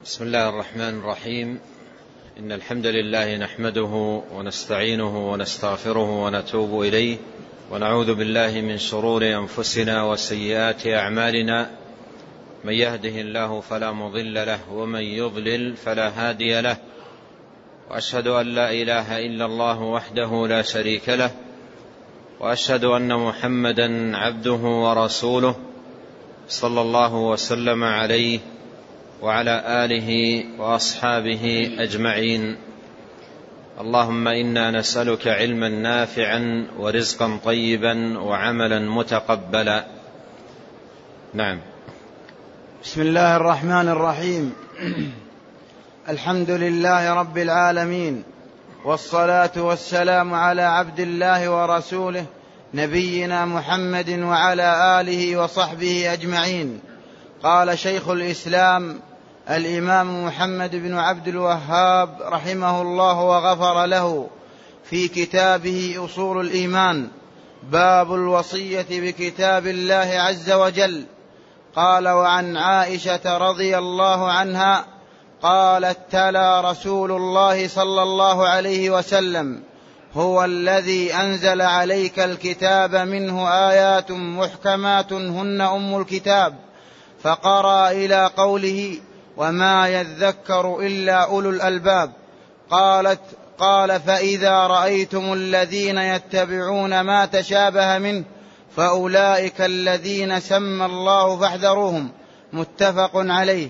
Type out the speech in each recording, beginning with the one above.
بسم الله الرحمن الرحيم. إن الحمد لله نحمده ونستعينه ونستغفره ونتوب إليه، ونعوذ بالله من شرور أنفسنا وسيئات أعمالنا. من يهده الله فلا مضل له، ومن يضلل فلا هادي له. وأشهد أن لا إله إلا الله وحده لا شريك له، وأشهد أن محمدا عبده ورسوله صلى الله وسلم عليه وعلى آله وأصحابه أجمعين. اللهم إنا نسألك علما نافعا ورزقا طيبا وعملا متقبلا. نعم. بسم الله الرحمن الرحيم. الحمد لله رب العالمين، والصلاة والسلام على عبد الله ورسوله نبينا محمد وعلى آله وصحبه أجمعين. قال شيخ الإسلام الإمام محمد بن عبد الوهاب رحمه الله وغفر له في كتابه أصول الإيمان: باب الوصية بكتاب الله عز وجل. قال: وعن عائشة رضي الله عنها قالت: تلا رسول الله صلى الله عليه وسلم: هو الذي أنزل عليك الكتاب منه آيات محكمات هن أم الكتاب، فقرأ إلى قوله: وما يذكر إلا أولو الألباب. قال: فإذا رأيتم الذين يتبعون ما تشابه منه فأولئك الذين سمى الله فاحذروهم. متفق عليه.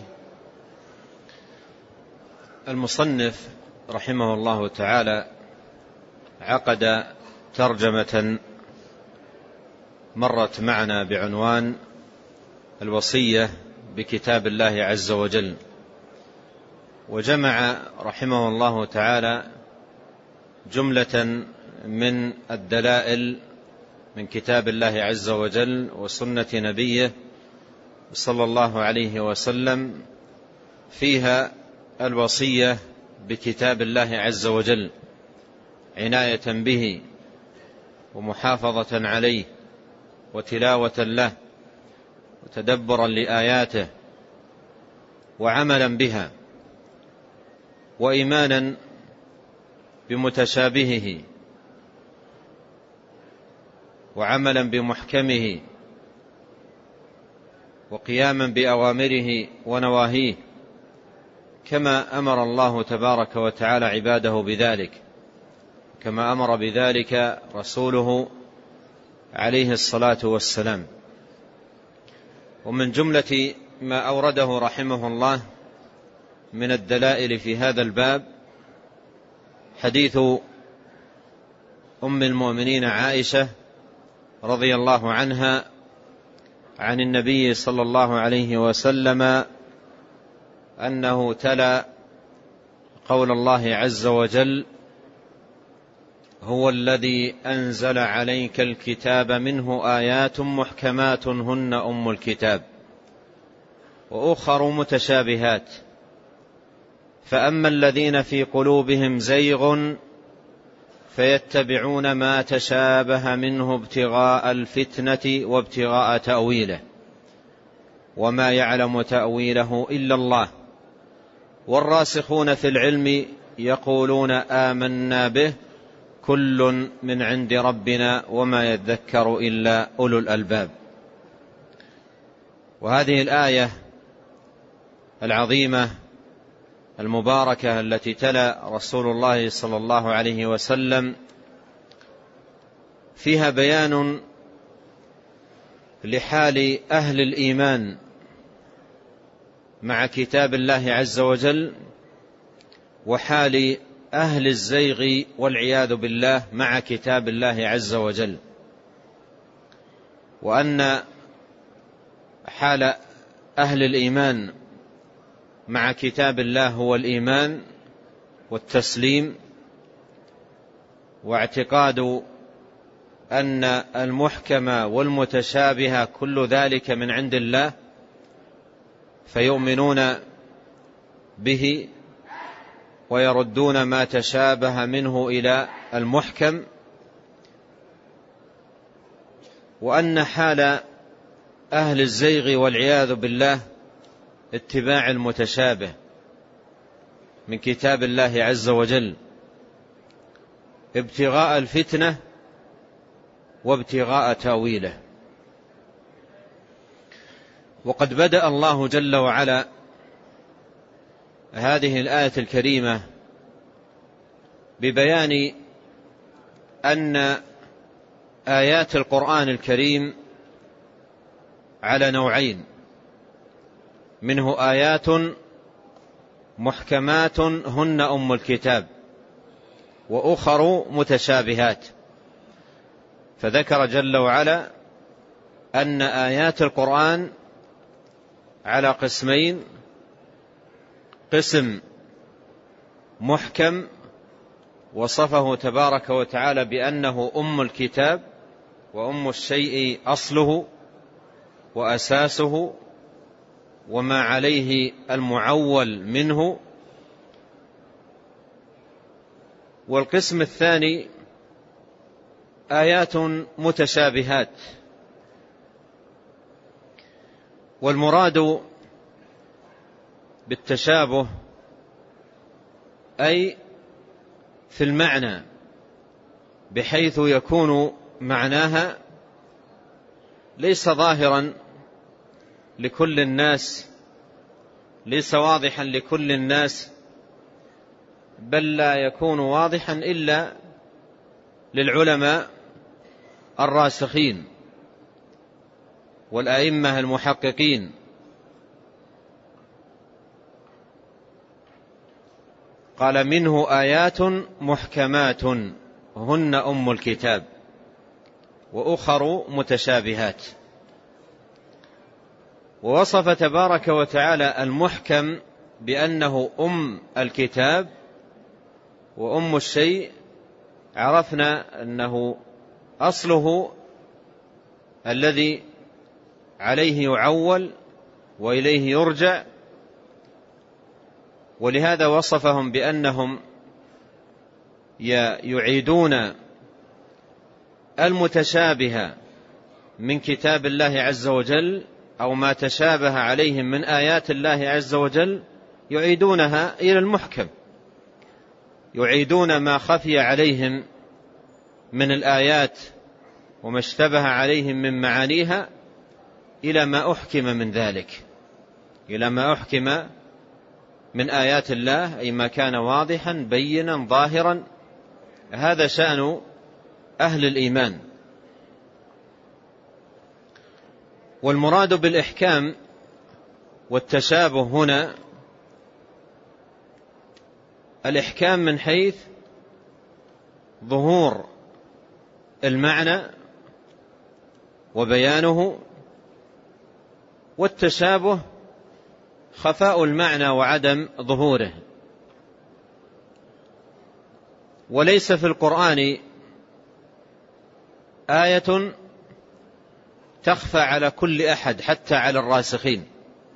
المصنف رحمه الله تعالى عقد ترجمة مرت معنا بعنوان الوصية بكتاب الله عز وجل، وجمع رحمه الله تعالى جملة من الدلائل من كتاب الله عز وجل وسنة نبيه صلى الله عليه وسلم فيها الوصية بكتاب الله عز وجل عناية به ومحافظة عليه وتلاوة له وتدبرا لآياته وعملا بها وإيمانا بمتشابهه وعملا بمحكمه وقياما بأوامره ونواهيه، كما أمر الله تبارك وتعالى عباده بذلك، كما أمر بذلك رسوله عليه الصلاة والسلام. ومن جملة ما أورده رحمه الله من الدلائل في هذا الباب حديث أم المؤمنين عائشة رضي الله عنها عن النبي صلى الله عليه وسلم أنه تلا قول الله عز وجل: هو الذي أنزل عليك الكتاب منه آيات محكمات هن أم الكتاب وأخر متشابهات، فأما الذين في قلوبهم زيغ فيتبعون ما تشابه منه ابتغاء الفتنة وابتغاء تأويله، وما يعلم تأويله إلا الله، والراسخون في العلم يقولون آمنا به كل من عند ربنا وما يذكر إلا أولو الألباب. وهذه الآية العظيمة المباركة التي تلا رسول الله صلى الله عليه وسلم فيها بيان لحال أهل الإيمان مع كتاب الله عز وجل، وحال أهل الزيغ والعياذ بالله مع كتاب الله عز وجل، وأن حال أهل الإيمان مع كتاب الله هو الإيمان والتسليم، واعتقاد أن المحكم والمتشابه كل ذلك من عند الله، فيؤمنون به ويردون ما تشابه منه إلى المحكم، وأن حال أهل الزيغ والعياذ بالله اتباع المتشابه من كتاب الله عز وجل ابتغاء الفتنة وابتغاء تأويله. وقد بدأ الله جل وعلا هذه الآية الكريمة ببيان أن آيات القرآن الكريم على نوعين، منه آيات محكمات هن أم الكتاب، وأخر متشابهات. فذكر جل وعلا أن آيات القرآن على قسمين: قسم محكم وصفه تبارك وتعالى بأنه أم الكتاب، وأم الشيء أصله وأساسه وما عليه المعول منه. والقسم الثاني آيات متشابهات. والمراد بالتشابه أي في المعنى، بحيث يكون معناها ليس ظاهرا لكل الناس، ليس واضحا لكل الناس، بل لا يكون واضحا إلا للعلماء الراسخين والأئمة المحققين. قال: منه آيات محكمات هن أم الكتاب وأخر متشابهات. ووصف تبارك وتعالى المحكم بأنه أم الكتاب وأم الشيء. عرفنا أنه أصله الذي عليه يعول وإليه يرجع، ولهذا وصفهم بأنهم يعيدون المتشابه من كتاب الله عز وجل، أو ما تشابه عليهم من آيات الله عز وجل يعيدونها إلى المحكم، يعيدون ما خفي عليهم من الآيات وما اشتبه عليهم من معانيها إلى ما أحكم من ذلك، إلى ما أحكم من آيات الله، أي ما كان واضحا بينا ظاهرا. هذا شأن أهل الإيمان. والمراد بالإحكام والتشابه هنا الإحكام من حيث ظهور المعنى وبيانه، والتشابه خفاء المعنى وعدم ظهوره. وليس في القرآن آية تخفى على كل أحد حتى على الراسخين،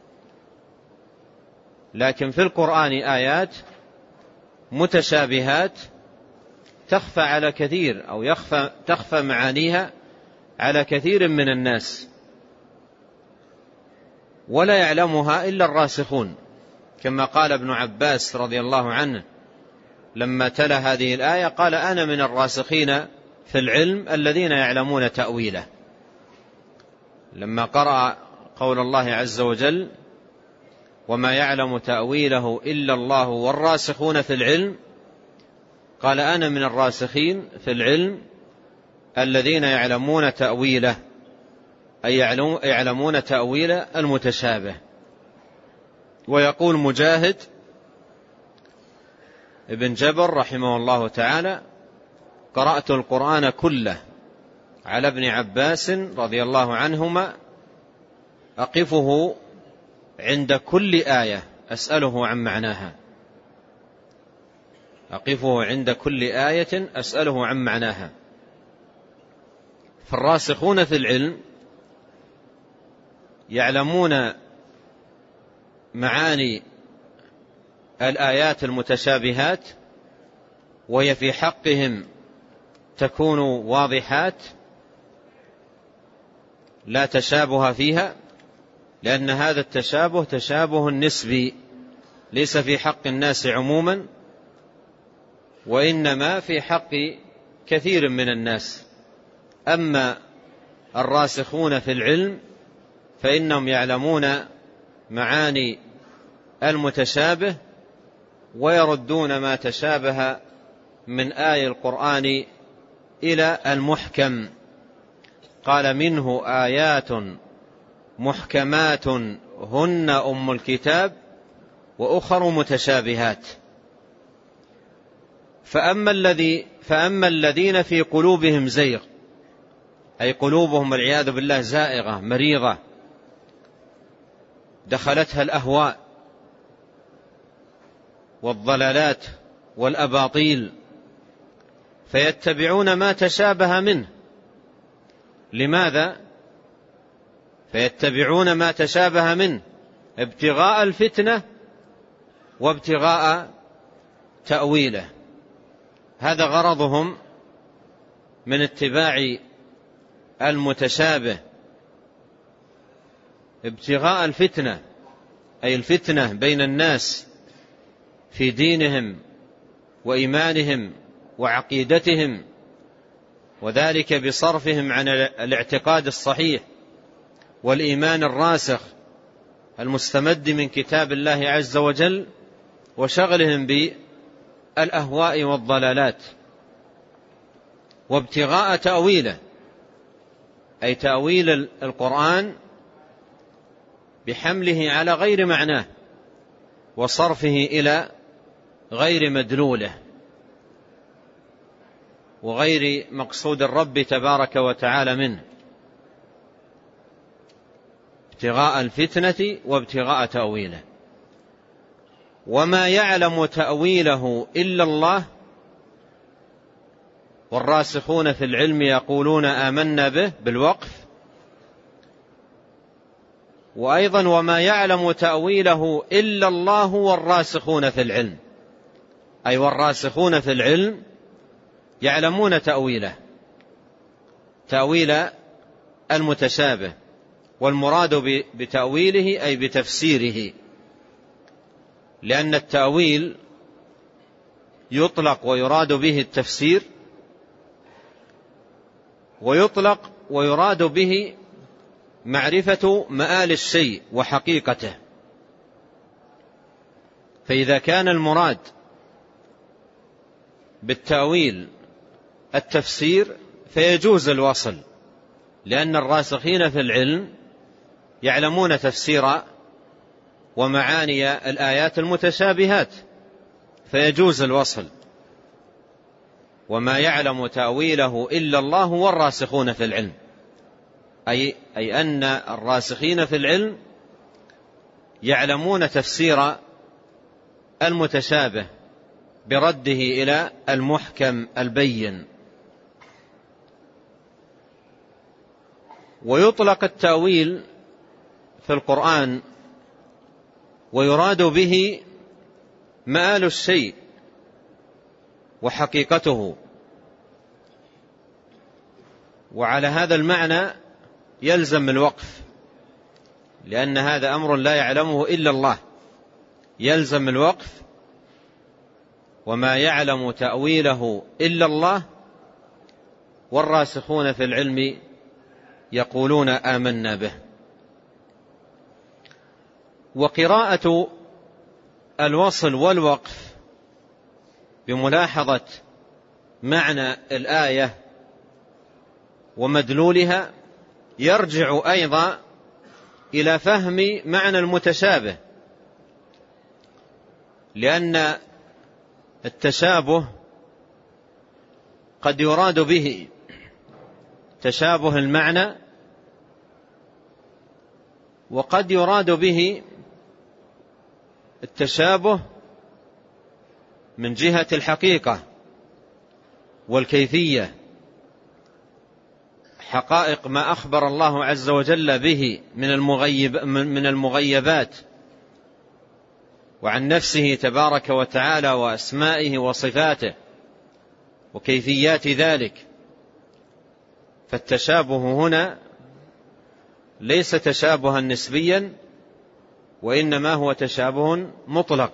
لكن في القرآن آيات متشابهات تخفى على كثير، أو تخفى معانيها على كثير من الناس، ولا يعلمها إلا الراسخون، كما قال ابن عباس رضي الله عنه لما تلا هذه الآية، قال: أنا من الراسخين في العلم الذين يعلمون تأويله. لما قرأ قول الله عز وجل: وما يعلم تأويله إلا الله والراسخون في العلم، قال: أنا من الراسخين في العلم الذين يعلمون تأويله، أي يعلمون تأويل المتشابه. ويقول مجاهد ابن جبر رحمه الله تعالى: قرأت القرآن كله على ابن عباس رضي الله عنهما، أقفه عند كل آية أسأله عن معناها، أقفه عند كل آية أسأله عن معناها. فالراسخون في العلم يعلمون معاني الآيات المتشابهات، وهي في حقهم تكون واضحات لا تشابه فيها، لأن هذا التشابه تشابه نسبي، ليس في حق الناس عموما، وإنما في حق كثير من الناس. أما الراسخون في العلم فإنهم يعلمون معاني المتشابه ويردون ما تشابه من آي القرآن إلى المحكم. قال منه آيات محكمات هن أم الكتاب وأخر متشابهات. فأما الذين في قلوبهم زيغ، أي قلوبهم والعياذ بالله زائغة مريضة دخلتها الأهواء والضلالات والأباطيل، فيتبعون ما تشابه منه. لماذا؟ فيتبعون ما تشابه منه ابتغاء الفتنة وابتغاء تأويله. هذا غرضهم من اتباع المتشابه، ابتغاء الفتنة، أي الفتنة بين الناس في دينهم وإيمانهم وعقيدتهم، وذلك بصرفهم عن الاعتقاد الصحيح والإيمان الراسخ المستمد من كتاب الله عز وجل، وشغلهم بالأهواء والضلالات، وابتغاء تأويله، أي تأويل القرآن بحمله على غير معناه وصرفه إلى غير مدلوله وغير مقصود الرب تبارك وتعالى منه، ابتغاء الفتنة وابتغاء تأويله. وما يعلم تأويله إلا الله، والراسخون في العلم يقولون آمنا به بالوقف. وأيضا وما يعلم تأويله إلا الله والراسخون في العلم، أي والراسخون في العلم يعلمون تأويله، تأويل المتشابه، والمراد بتأويله أي بتفسيره، لأن التأويل يطلق ويراد به التفسير، ويطلق ويراد به معرفة مآل الشيء وحقيقته. فإذا كان المراد بالتأويل التفسير فيجوز الوصل، لأن الراسخين في العلم يعلمون تفسير ومعاني الآيات المتشابهات، فيجوز الوصل. وما يعلم تأويله إلا الله والراسخون في العلم، أي أن الراسخين في العلم يعلمون تفسير المتشابه برده إلى المحكم البين. ويطلق التأويل في القرآن ويراد به مآل الشيء وحقيقته، وعلى هذا المعنى يلزم الوقف، لأن هذا أمر لا يعلمه إلا الله، يلزم الوقف. وما يعلم تأويله إلا الله والراسخون في العلم يقولون آمنا به. وقراءة الوصل والوقف بملاحظة معنى الآية ومدلولها يرجع أيضا إلى فهم معنى المتشابه، لأن التشابه قد يراد به تشابه المعنى، وقد يراد به التشابه من جهة الحقيقة والكيفية، حقائق ما أخبر الله عز وجل به من المغيبات وعن نفسه تبارك وتعالى وأسمائه وصفاته وكيفيات ذلك. فالتشابه هنا ليس تشابها نسبيا، وإنما هو تشابه مطلق.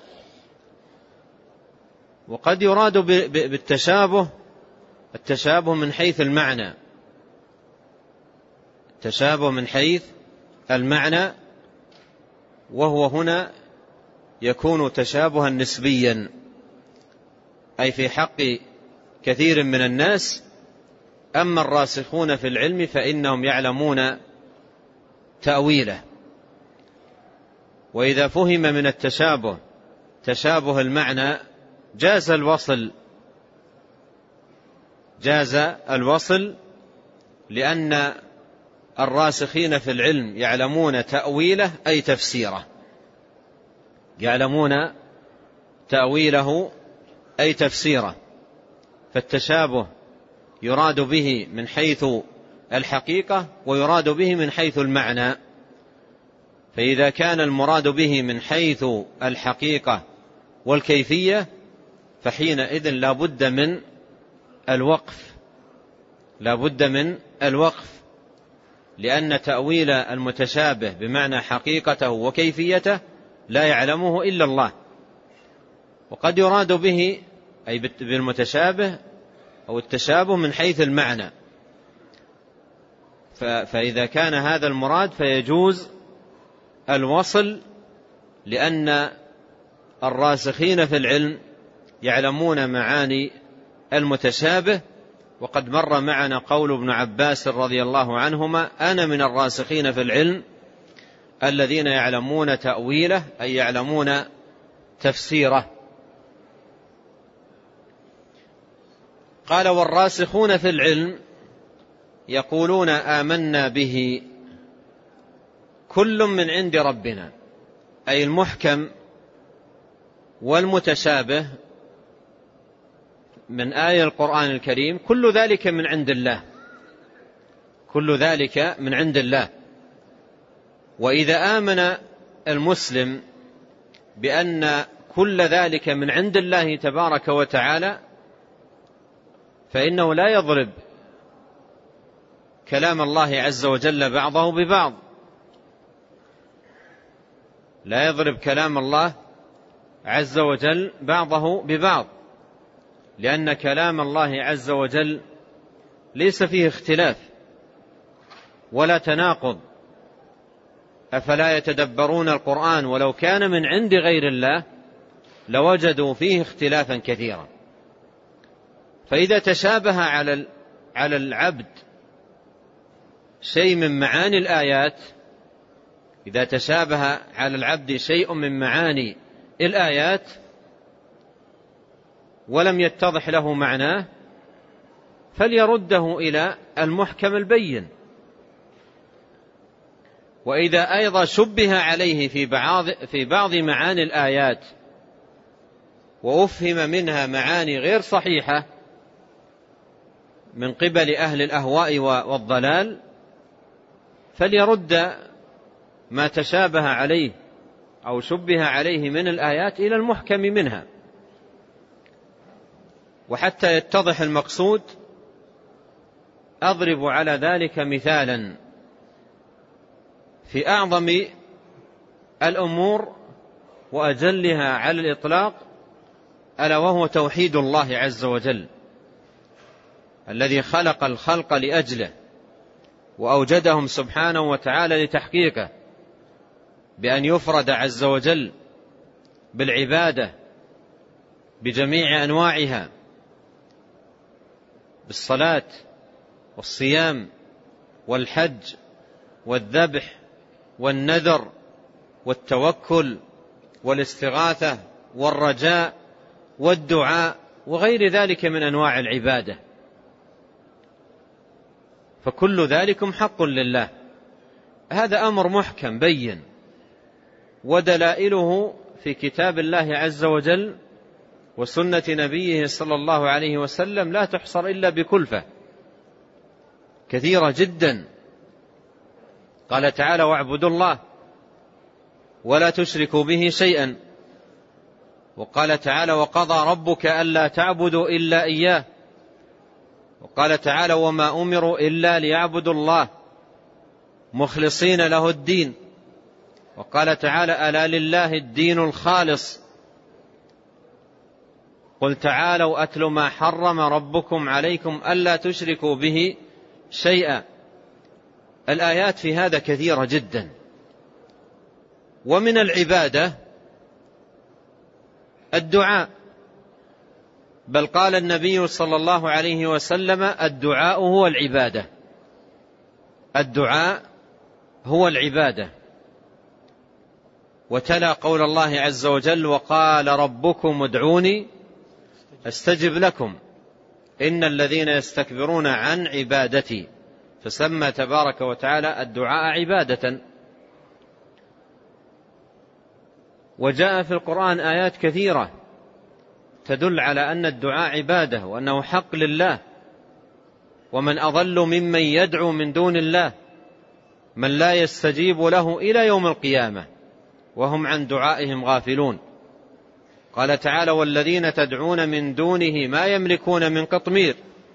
وقد يراد بالتشابه التشابه من حيث المعنى، التشابه من حيث المعنى، وهو هنا يكون تشابها نسبيا، أي في حق كثير من الناس. أما الراسخون في العلم فإنهم يعلمون تأويله. وإذا فهم من التشابه تشابه المعنى جاز الوصل، لأن الراسخين في العلم يعلمون تأويله أي تفسيره، يعلمون تأويله أي تفسيره. فالتشابه يراد به من حيث الحقيقة ويراد به من حيث المعنى. فإذا كان المراد به من حيث الحقيقة والكيفية فحينئذ لا بد من الوقف، لأن تأويل المتشابه بمعنى حقيقته وكيفيته لا يعلمه إلا الله. وقد يراد به أي بالمتشابه أو التشابه من حيث المعنى، فإذا كان هذا المراد فيجوز الوصل، لأن الراسخين في العلم يعلمون معاني المتشابه. وقد مر معنا قول ابن عباس رضي الله عنهما: أنا من الراسخين في العلم الذين يعلمون تأويله أي يعلمون تفسيره. قال: والراسخون في العلم يقولون آمنا به كل من عند ربنا، أي المحكم والمتشابه من آية القرآن الكريم كل ذلك من عند الله، كل ذلك من عند الله. وإذا آمن المسلم بأن كل ذلك من عند الله تبارك وتعالى فإنه لا يضرب كلام الله عز وجل بعضه ببعض، لا يضرب كلام الله عز وجل بعضه ببعض، لأن كلام الله عز وجل ليس فيه اختلاف ولا تناقض. أفلا يتدبرون القرآن ولو كان من عند غير الله لوجدوا فيه اختلافا كثيرا. فإذا تشابه على العبد شيء من معاني الآيات، إذا تشابه على العبد شيء من معاني الآيات ولم يتضح له معناه فليرده إلى المحكم البين. وإذا أيضا شبه عليه في بعض معاني الآيات وأفهم منها معاني غير صحيحة من قبل أهل الأهواء والضلال فليرد ما تشابه عليه أو شبه عليه من الآيات إلى المحكم منها. وحتى يتضح المقصود أضرب على ذلك مثالا في أعظم الأمور وأجلها على الإطلاق، ألا وهو توحيد الله عز وجل الذي خلق الخلق لأجله وأوجدهم سبحانه وتعالى لتحقيقه، بأن يفرد عز وجل بالعبادة بجميع أنواعها، بالصلاة والصيام والحج والذبح والنذر والتوكل والاستغاثة والرجاء والدعاء وغير ذلك من أنواع العبادة، فكل ذلكم حق لله. هذا أمر محكم بين، ودلائله في كتاب الله عز وجل وسنة نبيه صلى الله عليه وسلم لا تحصر إلا بكلفة كثيرة جدا. قال تعالى: واعبدوا الله ولا تشركوا به شيئا. وقال تعالى: وقضى ربك ألا تعبدوا إلا إياه. وقال تعالى: وما أمروا إلا ليعبدوا الله مخلصين له الدين. وقال تعالى: ألا لله الدين الخالص، قل تعالوا أتل ما حرم ربكم عليكم ألا تشركوا به شيئا. الآيات في هذا كثيرة جدا. ومن العبادة الدعاء، بل قال النبي صلى الله عليه وسلم: الدعاء هو العبادة. الدعاء هو العبادة. وتلا قول الله عز وجل: وقال ربكم ادعوني استجب لكم إن الذين يستكبرون عن عبادتي. فسمى تبارك وتعالى الدعاء عبادة. وجاء في القرآن آيات كثيرة تدل على أن الدعاء عبادة وأنه حق لله. ومن أضل ممن يدعو من دون الله من لا يستجيب له إلى يوم القيامة وهم عن دعائهم غافلون. قال تعالى: والذين تدعون من دونه ما يملكون من قطمير.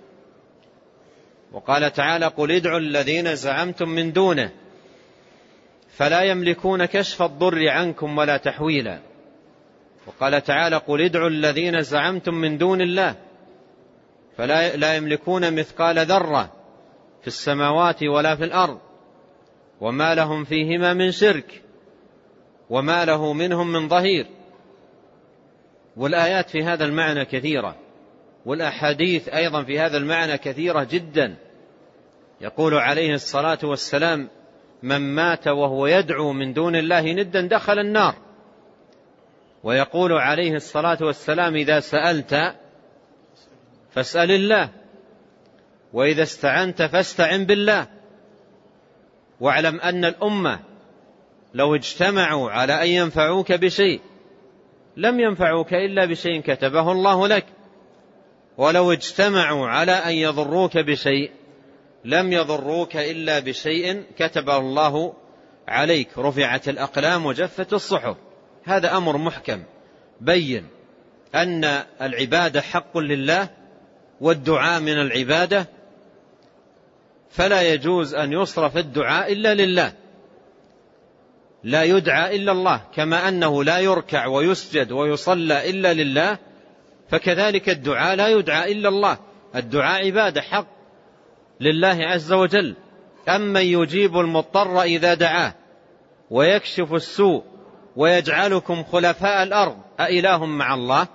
وقال تعالى: قل ادعوا الذين زعمتم من دونه فلا يملكون كشف الضر عنكم ولا تحويلا. وقال تعالى: قل ادعوا الذين زعمتم من دون الله فلا يملكون مثقال ذرة في السماوات ولا في الأرض وما لهم فيهما من شرك وما له منهم من ظهير. والآيات في هذا المعنى كثيرة، والأحاديث أيضا في هذا المعنى كثيرة جدا. يقول عليه الصلاة والسلام: من مات وهو يدعو من دون الله ندا دخل النار. ويقول عليه الصلاة والسلام: إذا سألت فاسأل الله، وإذا استعنت فاستعن بالله، واعلم أن الأمة لو اجتمعوا على أن ينفعوك بشيء لم ينفعوك إلا بشيء كتبه الله لك، ولو اجتمعوا على أن يضروك بشيء لم يضروك إلا بشيء كتبه الله عليك. رفعت الأقلام وجفت الصحف. هذا أمر محكم بين أن العبادة حق لله والدعاء من العبادة، فلا يجوز أن يصرف الدعاء إلا لله، لا يدعى إلا الله. كما أنه لا يركع ويسجد ويصلى إلا لله، فكذلك الدعاء لا يدعى إلا الله. الدعاء عبادة حق لله عز وجل. أمن يجيب المضطر إذا دعاه ويكشف السوء ويجعلكم خلفاء الأرض أإله مع الله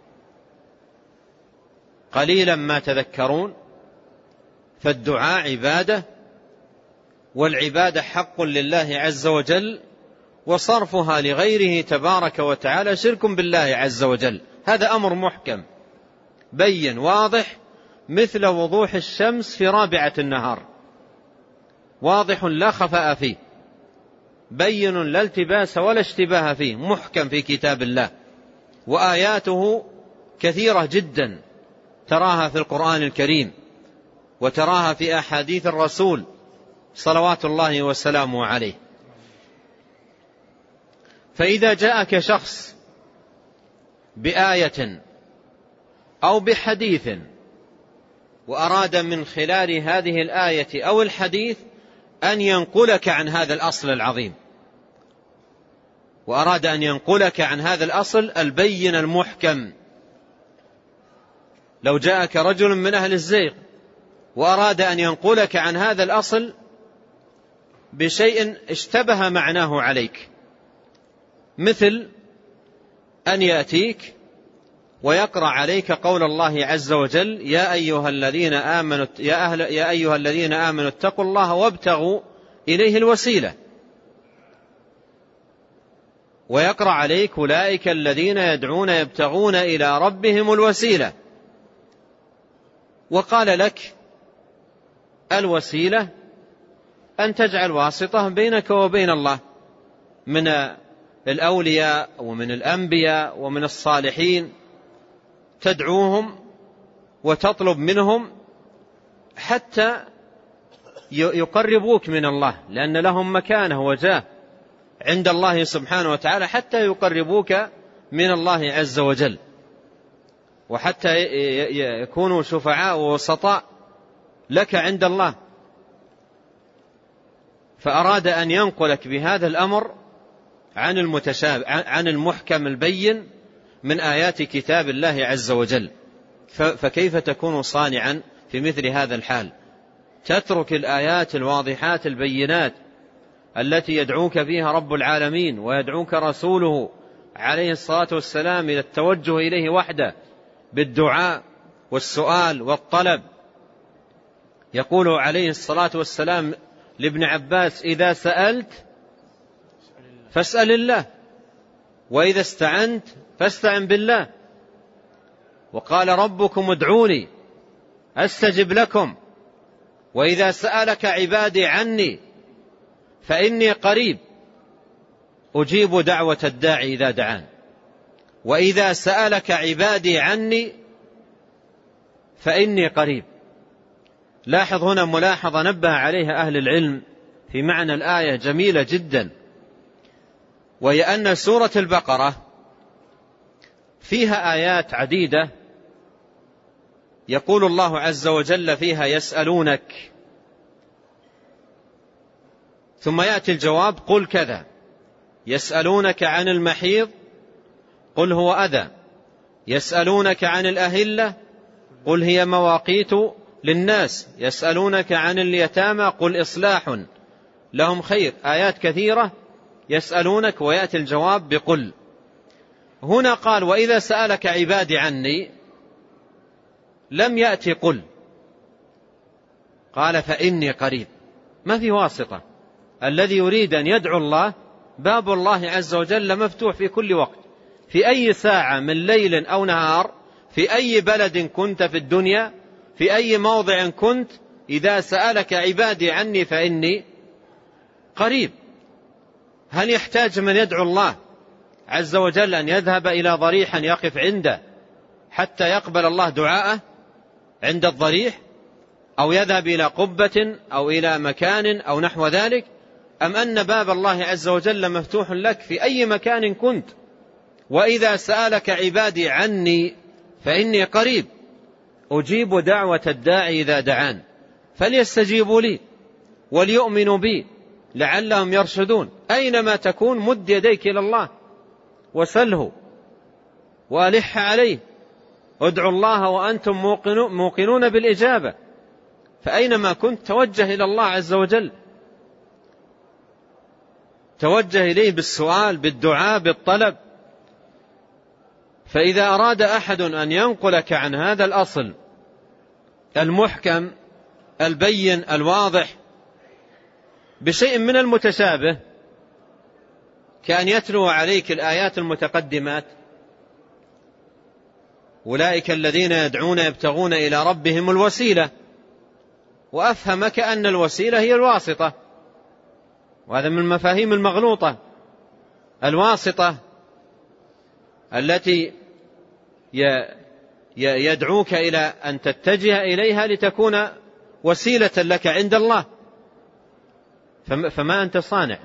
قليلا ما تذكرون. فالدعاء عبادة، والعبادة حق لله عز وجل، وصرفها لغيره تبارك وتعالى شرك بالله عز وجل. هذا أمر محكم بين واضح مثل وضوح الشمس في رابعة النهار، واضح لا خفاء فيه، بين لا التباس ولا اشتباه فيه، محكم في كتاب الله. وآياته كثيرة جدا تراها في القرآن الكريم وتراها في أحاديث الرسول صلوات الله وسلامه عليه. فإذا جاءك شخص بآية أو بحديث وأراد من خلال هذه الآية أو الحديث أن ينقلك عن هذا الأصل العظيم، وأراد أن ينقلك عن هذا الأصل البين المحكم، لو جاءك رجل من أهل الزيغ وأراد أن ينقلك عن هذا الأصل بشيء اشتبه معناه عليك، مثل أن يأتيك ويقرأ عليك قول الله عز وجل: يا أيها الذين آمنوا اتقوا الله وابتغوا إليه الوسيلة، ويقرأ عليك: أولئك الذين يدعون يبتغون إلى ربهم الوسيلة. وقال لك الوسيلة أن تجعل واسطة بينك وبين الله من الأولياء ومن الأنبياء ومن الصالحين، تدعوهم وتطلب منهم حتى يقربوك من الله، لأن لهم مكانة وجاه عند الله سبحانه وتعالى، حتى يقربوك من الله عز وجل، وحتى يكونوا شفعاء ووسطاء لك عند الله. فأراد أن ينقلك بهذا الأمر عن المتشابه عن المحكم البين من آيات كتاب الله عز وجل، فكيف تكون صانعا في مثل هذا الحال؟ تترك الآيات الواضحات البينات التي يدعوك فيها رب العالمين ويدعوك رسوله عليه الصلاة والسلام إلى التوجه إليه وحده بالدعاء والسؤال والطلب. يقول عليه الصلاة والسلام لابن عباس: إذا سألت فاسأل الله، وإذا استعنت فاستعن بالله. وقال: ربكم ادعوني أستجب لكم، وإذا سألك عبادي عني فإني قريب أجيب دعوة الداعي إذا دعان. وإذا سألك عبادي عني فإني قريب. لاحظ هنا ملاحظة نبه عليها أهل العلم في معنى الآية جميلة جدا، وهي أن سورة البقرة فيها آيات عديدة يقول الله عز وجل فيها: يسألونك، ثم يأتي الجواب: قل كذا. يسألونك عن المحيض قل هو أذى، يسألونك عن الأهلة قل هي مواقيت للناس، يسألونك عن اليتامى قل إصلاح لهم خير. آيات كثيرة يسألونك ويأتي الجواب بقل. هنا قال: وإذا سألك عبادي عني، لم يأتي قل، قال: فإني قريب. ما في واسطة. الذي يريد أن يدعو الله باب الله عز وجل مفتوح في كل وقت، في أي ساعة من ليل أو نهار، في أي بلد كنت في الدنيا، في أي موضع كنت. إذا سألك عبادي عني فإني قريب. هل يحتاج من يدعو الله عز وجل أن يذهب إلى ضريح يقف عنده حتى يقبل الله دعاءه عند الضريح، أو يذهب إلى قبة أو إلى مكان أو نحو ذلك؟ أم أن باب الله عز وجل مفتوح لك في أي مكان كنت؟ وإذا سألك عبادي عني فإني قريب أجيب دعوة الداعي إذا دعان فليستجيبوا لي وليؤمنوا بي لعلهم يرشدون. أينما تكون مد يديك إلى الله وسله وألح عليه، ادعوا الله وأنتم موقنون بالإجابة. فأينما كنت توجه إلى الله عز وجل، توجه إليه بالسؤال بالدعاء بالطلب. فإذا أراد أحد أن ينقلك عن هذا الأصل المحكم البين الواضح بشيء من المتشابه، كأن يتلو عليك الآيات المتقدمات: أولئك الذين يدعون يبتغون إلى ربهم الوسيلة، وأفهمك أن الوسيلة هي الواسطة، وهذا من المفاهيم المغلوطة. الواسطة التي يدعوك إلى أن تتجه إليها لتكون وسيلة لك عند الله، فما أنت صانع.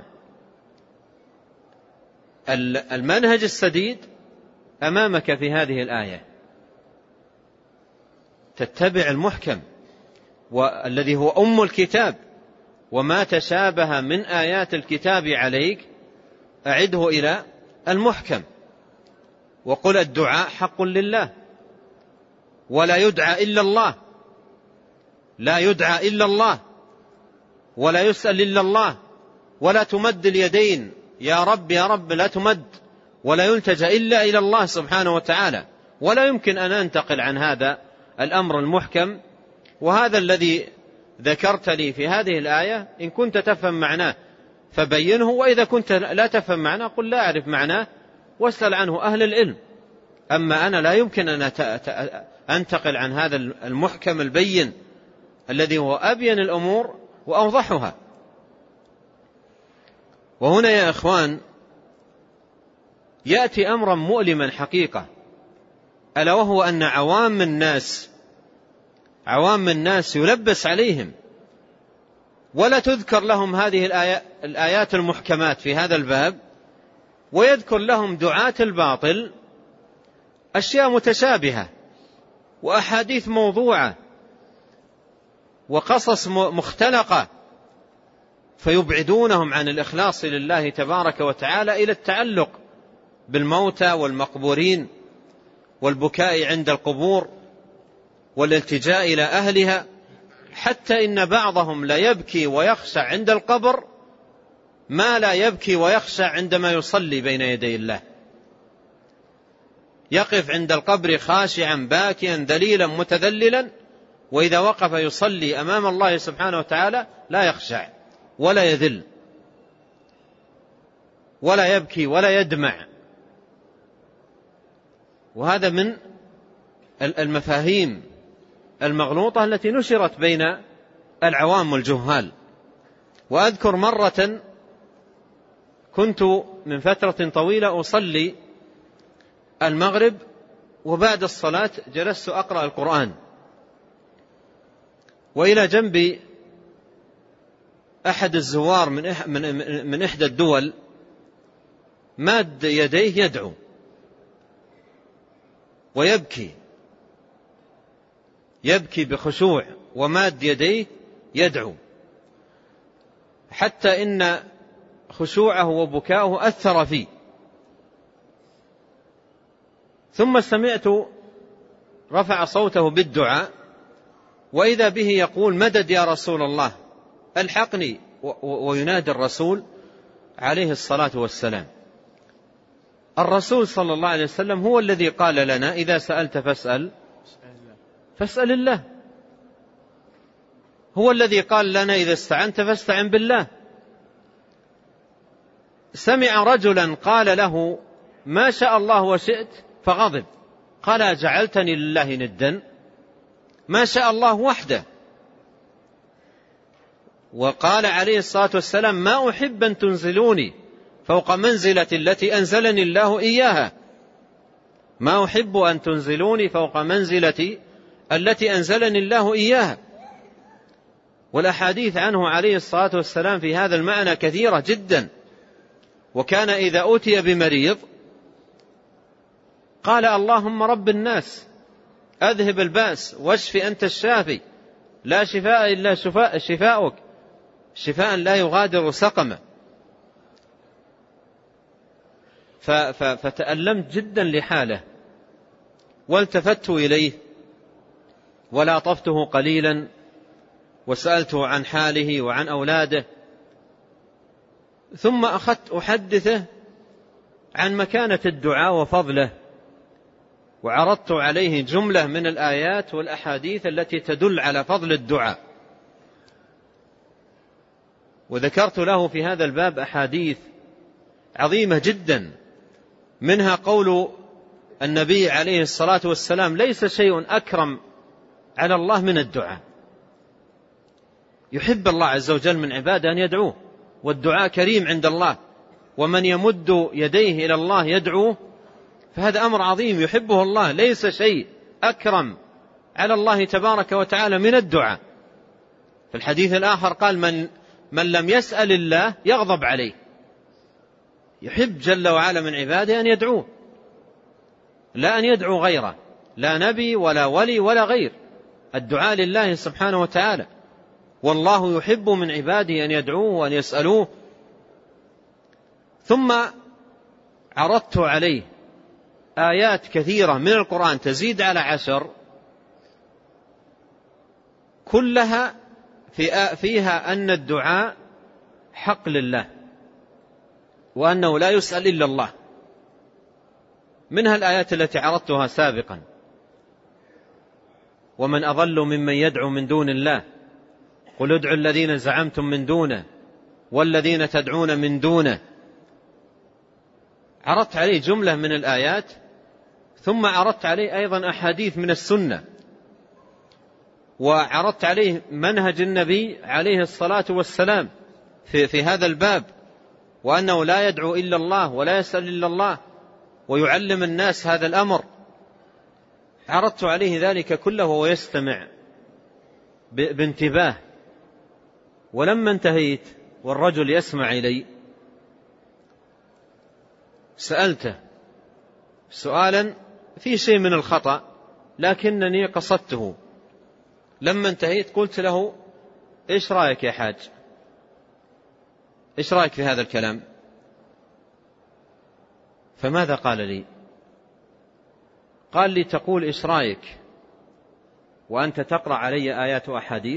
المنهج السديد أمامك في هذه الآية، تتبع المحكم والذي هو أم الكتاب، وما تشابه من آيات الكتاب عليك أعده إلى المحكم. وقل الدعاء حق لله، ولا يدعى إلا الله، لا يدعى إلا الله، ولا يسأل إلا الله، ولا تمد اليدين يا رب يا رب لا تمد، ولا يلتجأ إلا إلى الله سبحانه وتعالى. ولا يمكن أن أنتقل عن هذا الأمر المحكم. وهذا الذي ذكرت لي في هذه الآية إن كنت تفهم معناه فبينه، وإذا كنت لا تفهم معناه قل لا أعرف معناه واسأل عنه أهل العلم. أما أنا لا يمكن أن أنتقل عن هذا المحكم البين الذي هو أبين الأمور وأوضحها. وهنا يا إخوان يأتي أمرا مؤلما حقيقة، ألا وهو أن عوام الناس يلبس عليهم ولا تذكر لهم هذه الآيات المحكمات في هذا الباب، ويذكر لهم دعاة الباطل أشياء متشابهة وأحاديث موضوعة وقصص مختلقة، فيبعدونهم عن الإخلاص لله تبارك وتعالى إلى التعلق بالموتى والمقبورين والبكاء عند القبور والالتجاء إلى أهلها، حتى إن بعضهم لا يبكي ويخشع عند القبر ما لا يبكي ويخشع عندما يصلي بين يدي الله. يقف عند القبر خاشعا باكيا ذليلا متذللا، وإذا وقف يصلي أمام الله سبحانه وتعالى لا يخشع ولا يذل ولا يبكي ولا يدمع. وهذا من المفاهيم المغلوطة التي نشرت بين العوام والجهال. وأذكر مرة كنت من فترة طويلة أصلي المغرب، وبعد الصلاة جلست أقرأ القرآن، وإلى جنبي أحد الزوار من إحدى الدول ماد يديه يدعو ويبكي بخشوع، وماد يديه يدعو، حتى إن خشوعه وبكاؤه أثر فيه. ثم سمعت رفع صوته بالدعاء، وإذا به يقول: مدد يا رسول الله، ألحقني. وينادي الرسول عليه الصلاة والسلام. الرسول صلى الله عليه وسلم هو الذي قال لنا: إذا سألت فاسأل الله. هو الذي قال لنا: إذا استعنت فاستعن بالله. سمع رجلا قال له: ما شاء الله وشئت، فغضب، قال: أجعلتني لله ندا؟ ما شاء الله وحده. وقال عليه الصلاة والسلام: ما أحب أن تنزلوني فوق منزلة التي أنزلني الله إياها. ما أحب أن تنزلوني فوق منزلتي التي أنزلني الله إياها. والأحاديث عنه عليه الصلاة والسلام في هذا المعنى كثيرة جدا. وكان إذا أتي بمريض قال: اللهم رب الناس أذهب البأس واشف أنت الشافي، لا شفاء إلا شفاؤك، شفاء لا يغادر سقما. فتألمت جدا لحاله، والتفت إليه ولاطفته قليلا، وسألته عن حاله وعن أولاده، ثم أخذت أحدثه عن مكانة الدعاء وفضله، وعرضت عليه جملة من الآيات والأحاديث التي تدل على فضل الدعاء. وذكرت له في هذا الباب أحاديث عظيمة جدا، منها قول النبي عليه الصلاة والسلام: ليس شيء أكرم على الله من الدعاء. يحب الله عز وجل من عباده أن يدعوه، والدعاء كريم عند الله، ومن يمد يديه إلى الله يدعوه فهذا أمر عظيم يحبه الله. ليس شيء أكرم على الله تبارك وتعالى من الدعاء. في الحديث الآخر قال: من لم يسأل الله يغضب عليه. يحب جل وعلا من عباده أن يدعوه، لا أن يدعو غيره، لا نبي ولا ولي ولا غير. الدعاء لله سبحانه وتعالى، والله يحب من عباده أن يدعوه وأن يسألوه. ثم عرضت عليه آيات كثيرة من القرآن تزيد على 10، كلها فيها أن الدعاء حق لله، وأنه لا يسأل إلا الله. منها الآيات التي عرضتها سابقا: ومن أضل ممن يدعو من دون الله، قل ادعوا الذين زعمتم من دونه والذين تدعون من دونه. عرضت عليه جملة من الآيات، ثم عرضت عليه أيضا أحاديث من السنة، وعرضت عليه منهج النبي عليه الصلاة والسلام في هذا الباب، وأنه لا يدعو إلا الله ولا يسأل إلا الله، ويعلم الناس هذا الأمر. عرضت عليه ذلك كله وهو يستمع بانتباه. ولما انتهيت والرجل يسمع إلي سألته سؤالا في شيء من الخطأ، لكنني قصدته. لما انتهيت قلت له: إيش رأيك يا حاج؟ إيش رأيك في هذا الكلام؟ فماذا قال لي؟ قال لي تقول إيش رأيك وأنت تقرأ علي آيات وأحاديث؟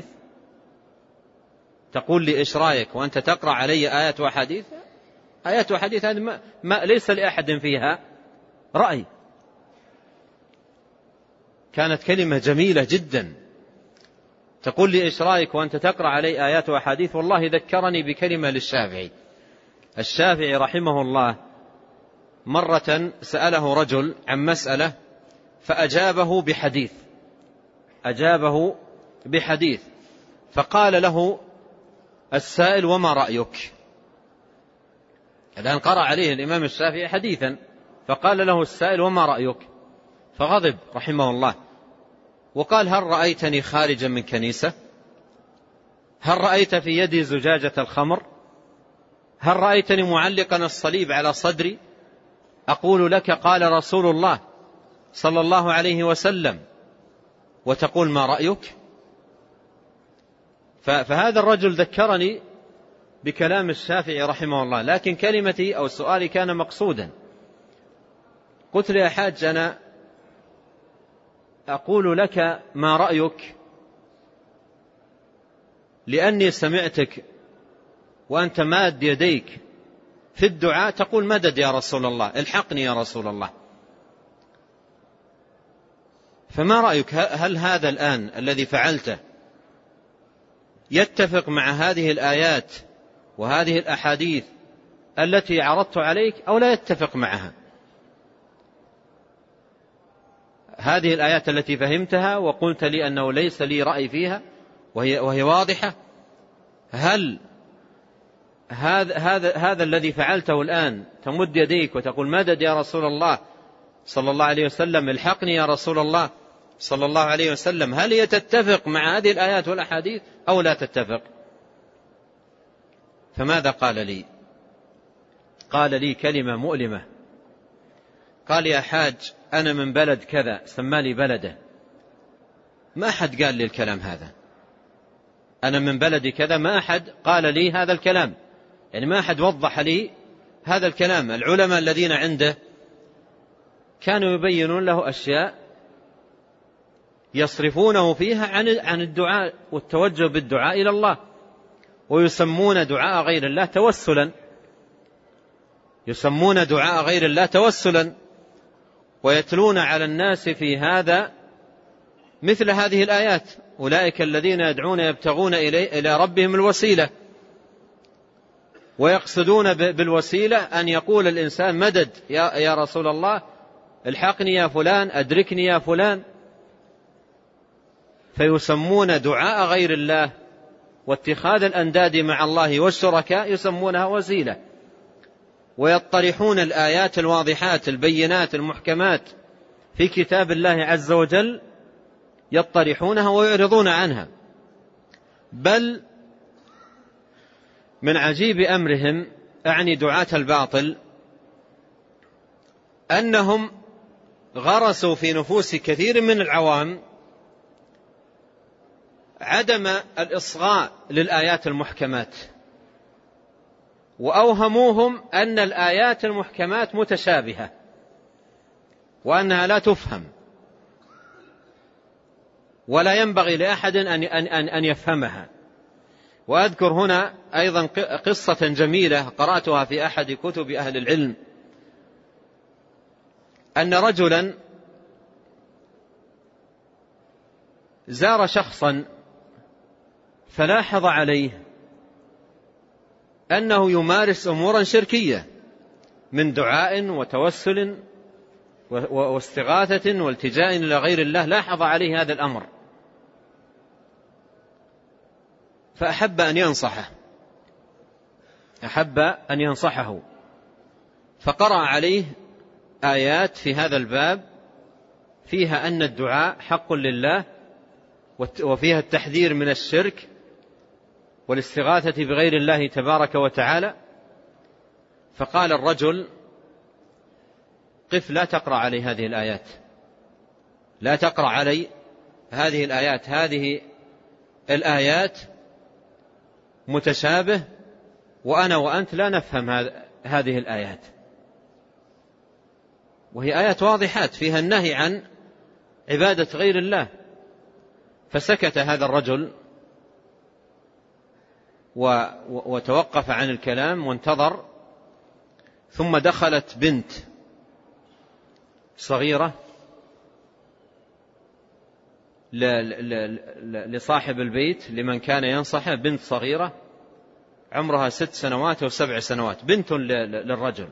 تقول لي إيش رأيك وأنت تقرأ علي آيات وأحاديث؟ آيات وأحاديث هذه ما ليس لأحد فيها رأي. كانت كلمة جميلة جدا. تقول لي إيش رأيك وأنت تقرأ علي آيات وأحاديث. والله ذكرني بكلمة للشافعي. الشافعي رحمه الله مرة سأله رجل عن مسألة فأجابه بحديث، أجابه بحديث، فقال له السائل وما رأيك؟ الآن قرأ عليه الإمام الشافعي حديثا، فقال له السائل وما رأيك؟ فغضب رحمه الله وقال هل رأيتني خارجا من كنيسة؟ هل رأيت في يدي زجاجة الخمر؟ هل رأيتني معلقا الصليب على صدري أقول لك قال رسول الله صلى الله عليه وسلم وتقول ما رأيك؟ فهذا الرجل ذكرني بكلام الشافعي رحمه الله، لكن كلمتي أو سؤالي كان مقصودا. قلت له يا حاج أنا أقول لك ما رأيك لأني سمعتك وأنت ماد يديك في الدعاء تقول مدد يا رسول الله، الحقني يا رسول الله. فما رأيك؟ هل هذا الآن الذي فعلته يتفق مع هذه الآيات وهذه الأحاديث التي عرضت عليك أو لا يتفق معها؟ هذه الآيات التي فهمتها وقلت لي أنه ليس لي رأي فيها وهي واضحة، هل هذا الذي فعلته الآن تمد يديك وتقول مدد يا رسول الله صلى الله عليه وسلم، الحقني يا رسول الله صلى الله عليه وسلم، هل هي تتفق مع هذه الآيات والأحاديث أو لا تتفق؟ فماذا قال لي؟ قال لي كلمة مؤلمة. قال يا حاج أنا من بلد كذا، سمالي بلده، ما أحد قال لي الكلام هذا. أنا من بلد كذا، ما أحد قال لي هذا الكلام، يعني ما أحد وضح لي هذا الكلام. العلماء الذين عنده كانوا يبينون له أشياء يصرفونه فيها عن الدعاء والتوجه بالدعاء إلى الله، ويسمون دعاء غير الله توسلا، يسمون دعاء غير الله توسلا، ويتلون على الناس في هذا مثل هذه الآيات أولئك الذين يدعون يبتغون إلى ربهم الوسيلة، ويقصدون بالوسيلة أن يقول الإنسان مدد يا رسول الله، الحقني يا فلان، أدركني يا فلان. فيسمون دعاء غير الله واتخاذ الأنداد مع الله والشركاء يسمونها وسيلة، ويطرحون الآيات الواضحات البينات المحكمات في كتاب الله عز وجل، يطرحونها ويعرضون عنها. بل من عجيب أمرهم، أعني دعاة الباطل، أنهم غرسوا في نفوس كثير من العوام عدم الإصغاء للآيات المحكمات، وأوهموهم أن الآيات المحكمات متشابهة وأنها لا تفهم ولا ينبغي لأحد أن يفهمها. وأذكر هنا أيضا قصة جميلة قرأتها في أحد كتب أهل العلم، أن رجلا زار شخصا فلاحظ عليه أنه يمارس أمورا شركية من دعاء وتوسل واستغاثة والتجاء إلى غير الله، لاحظ عليه هذا الأمر فأحب أن ينصحه، فقرأ عليه آيات في هذا الباب فيها أن الدعاء حق لله، وفيها التحذير من الشرك والاستغاثة بغير الله تبارك وتعالى. فقال الرجل قف، لا تقرأ علي هذه الآيات، لا تقرأ علي هذه الآيات، هذه الآيات متشابه وأنا وأنت لا نفهم هذه الآيات، وهي آيات واضحات فيها النهي عن عبادة غير الله. فسكت هذا الرجل وتوقف عن الكلام وانتظر، ثم دخلت بنت صغيرة لصاحب البيت، لمن كان ينصحه، بنت صغيرة عمرها 6 سنوات أو 7 سنوات، بنت للرجل.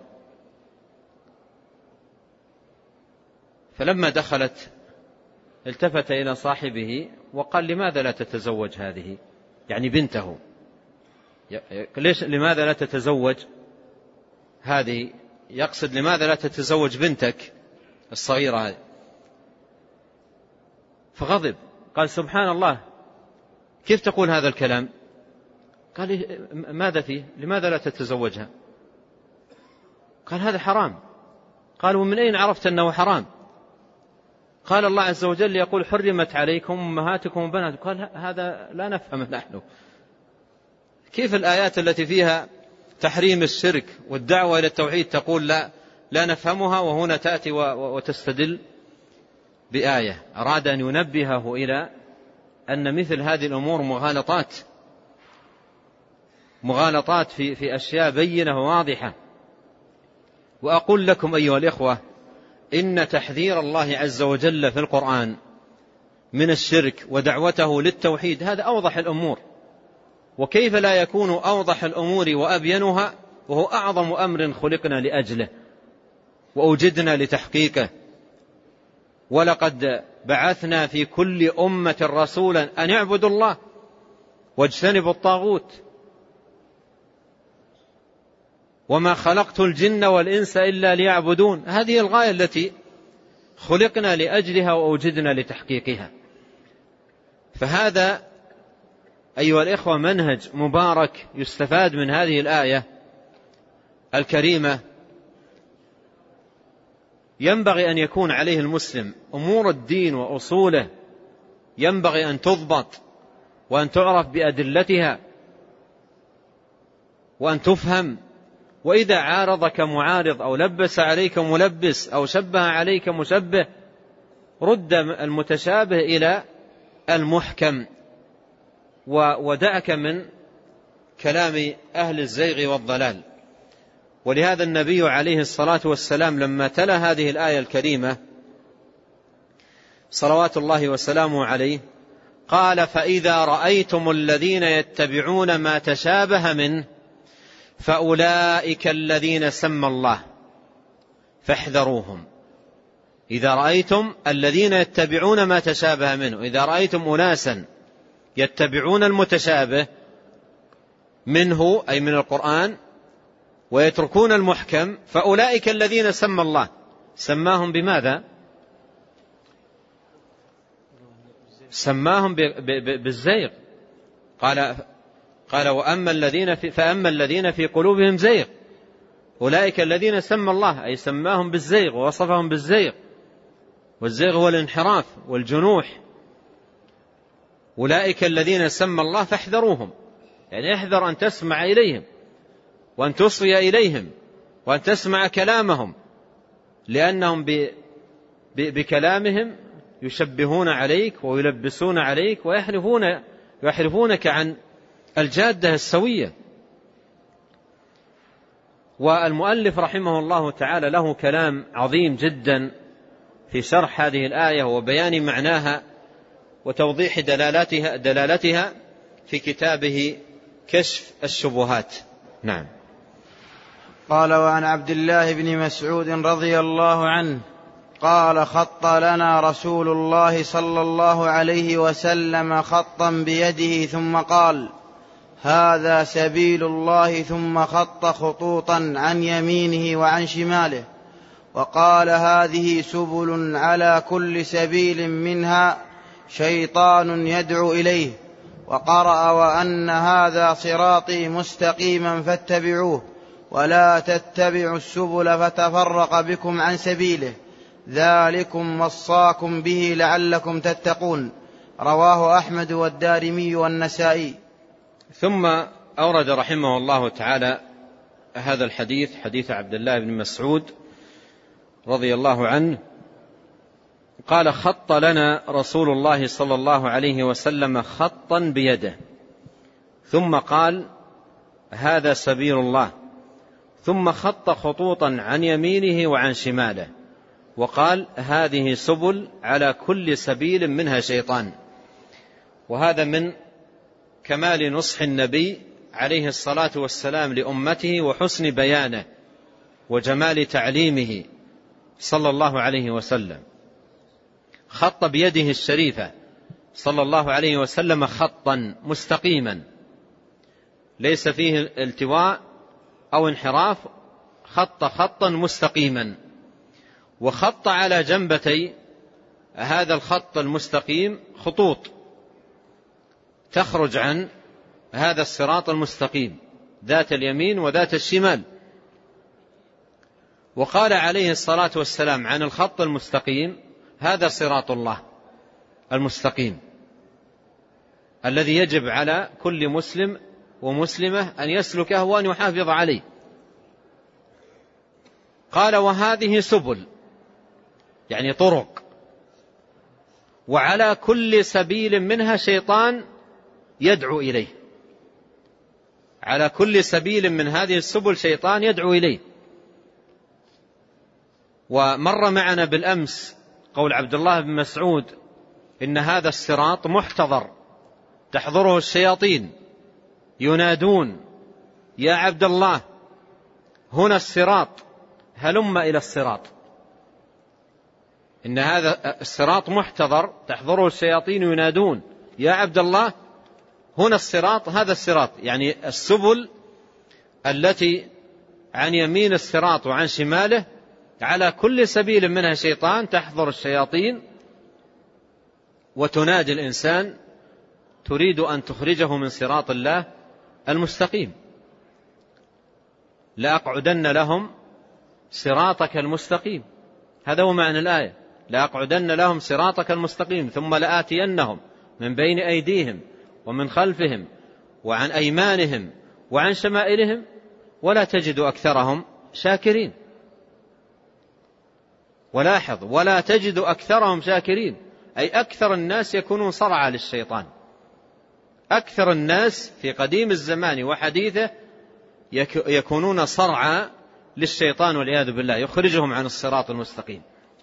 فلما دخلت التفت إلى صاحبه وقال: لماذا لا تتزوج هذه؟ يعني بنته. لماذا لا تتزوج هذه؟ يقصد لماذا لا تتزوج بنتك الصغيرة هذه؟ فغضب، قال: سبحان الله، كيف تقول هذا الكلام؟ قال: ماذا فيه؟ لماذا لا تتزوجها؟ قال: هذا حرام. قال: ومن أين عرفت أنه حرام؟ قال: الله عز وجل يقول: حرمت عليكم أمهاتكم وبناتكم. قال: هذا لا نفهمه نحن. كيف الآيات التي فيها تحريم الشرك والدعوة إلى التوحيد تقول لا نفهمها، وهنا تأتي وتستدل بآية؟ أراد أن ينبهه إلى أن مثل هذه الأمور مغالطات في أشياء بينة وواضحة. وأقول لكم أيها الإخوة، إن تحذير الله عز وجل في القرآن من الشرك ودعوته للتوحيد هذا أوضح الأمور، وكيف لا يكون أوضح الأمور وأبينها وهو أعظم أمر خلقنا لأجله وأوجدنا لتحقيقه. ولقد بعثنا في كل أمة رسولا أن اعبدوا الله واجتنبوا الطاغوت وما خلقت الجن والإنس إلا ليعبدون. هذه الغاية التي خلقنا لأجلها وأوجدنا لتحقيقها. فهذا أيها الإخوة منهج مبارك يستفاد من هذه الآية الكريمة، ينبغي أن يكون عليه المسلم. أمور الدين وأصوله ينبغي أن تضبط وأن تعرف بأدلتها وأن تفهم. وإذا عارضك معارض أو لبس عليك ملبس أو شبه عليك مشبه، رد المتشابه إلى المحكم ودعك من كلام أهل الزيغ والضلال. ولهذا النبي عليه الصلاة والسلام لما تلا هذه الآية الكريمة صلوات الله وسلامه عليه قال: فإذا رأيتم الذين يتبعون ما تشابه منه فأولئك الذين سمى الله فاحذروهم. إذا رأيتم الذين يتبعون ما تشابه منه، إذا رأيتم أناسا يتبعون المتشابه منه أي من القرآن ويتركون المحكم، فأولئك الذين سمى الله. سماهم بماذا؟ سماهم بالزيغ. قال فأما الذين في قلوبهم زيغ أولئك الذين سمى الله، أي سماهم بالزيغ ووصفهم بالزيغ، والزيغ هو الانحراف والجنوح. أولئك الذين سمى الله فاحذروهم، يعني احذر أن تسمع إليهم وأن تصغي إليهم وأن تسمع كلامهم، لأنهم بكلامهم يشبهون عليك ويلبسون عليك ويحرفونك عن الجادة السوية. والمؤلف رحمه الله تعالى له كلام عظيم جدا في شرح هذه الآية وبيان معناها وتوضيح دلالتها في كتابه كشف الشبهات. نعم. قال: وعن عبد الله بن مسعود رضي الله عنه قال: خط لنا رسول الله صلى الله عليه وسلم خطا بيده ثم قال: هذا سبيل الله، ثم خط خطوطا عن يمينه وعن شماله وقال: هذه سبل على كل سبيل منها شيطان يدعو إليه. وقرأ: وأن هذا صراطي مستقيما فاتبعوه ولا تتبعوا السبل فتفرق بكم عن سبيله، ذلكم وصاكم به لعلكم تتقون. رواه أحمد والدارمي والنسائي. ثم أورد رحمه الله تعالى هذا الحديث، حديث عبد الله بن مسعود رضي الله عنه قال: خط لنا رسول الله صلى الله عليه وسلم خطا بيده، ثم قال: هذا سبيل الله، ثم خط خطوطا عن يمينه وعن شماله، وقال: هذه سبل، على كل سبيل منها شيطان. وهذا من كمال نصح النبي عليه الصلاة والسلام لأمته وحسن بيانه وجمال تعليمه صلى الله عليه وسلم. خط بيده الشريفة صلى الله عليه وسلم خطا مستقيما ليس فيه التواء أو انحراف، خط خطا مستقيما، وخط على جنبتي هذا الخط المستقيم خطوط تخرج عن هذا الصراط المستقيم ذات اليمين وذات الشمال. وقال عليه الصلاة والسلام عن الخط المستقيم: هذا صراط الله المستقيم الذي يجب على كل مسلم ومسلمة أن يسلكه وأن يحافظ عليه. قال: وهذه سبل، يعني طرق، وعلى كل سبيل منها شيطان يدعو إليه. على كل سبيل من هذه السبل شيطان يدعو إليه. ومر معنا بالأمس قول عبد الله بن مسعود: إن هذا الصراط محتضر تحضره الشياطين ينادون: يا عبد الله، هنا الصراط، هلم إلى الصراط. إن هذا الصراط محتضر تحضره الشياطين ينادون: يا عبد الله، هنا الصراط، هذا الصراط، يعني السبل التي عن يمين الصراط وعن شماله على كل سبيل منها شيطان تحضر الشياطين وتنادي الإنسان تريد أن تخرجه من صراط الله المستقيم. لأقعدن لهم صراطك المستقيم، هذا هو معنى الآية: لأقعدن لهم صراطك المستقيم ثم لآتينهم من بين أيديهم ومن خلفهم وعن أيمانهم وعن شمائلهم ولا تجد أكثرهم شاكرين. ولاحظ: ولا تجد أكثرهم شاكرين، أي أكثر الناس يكونون صرعى للشيطان. أكثر الناس في قديم الزمان وحديثه يكونون صرعى للشيطان والعياذ بالله، يخرجهم عن الصراط المستقيم.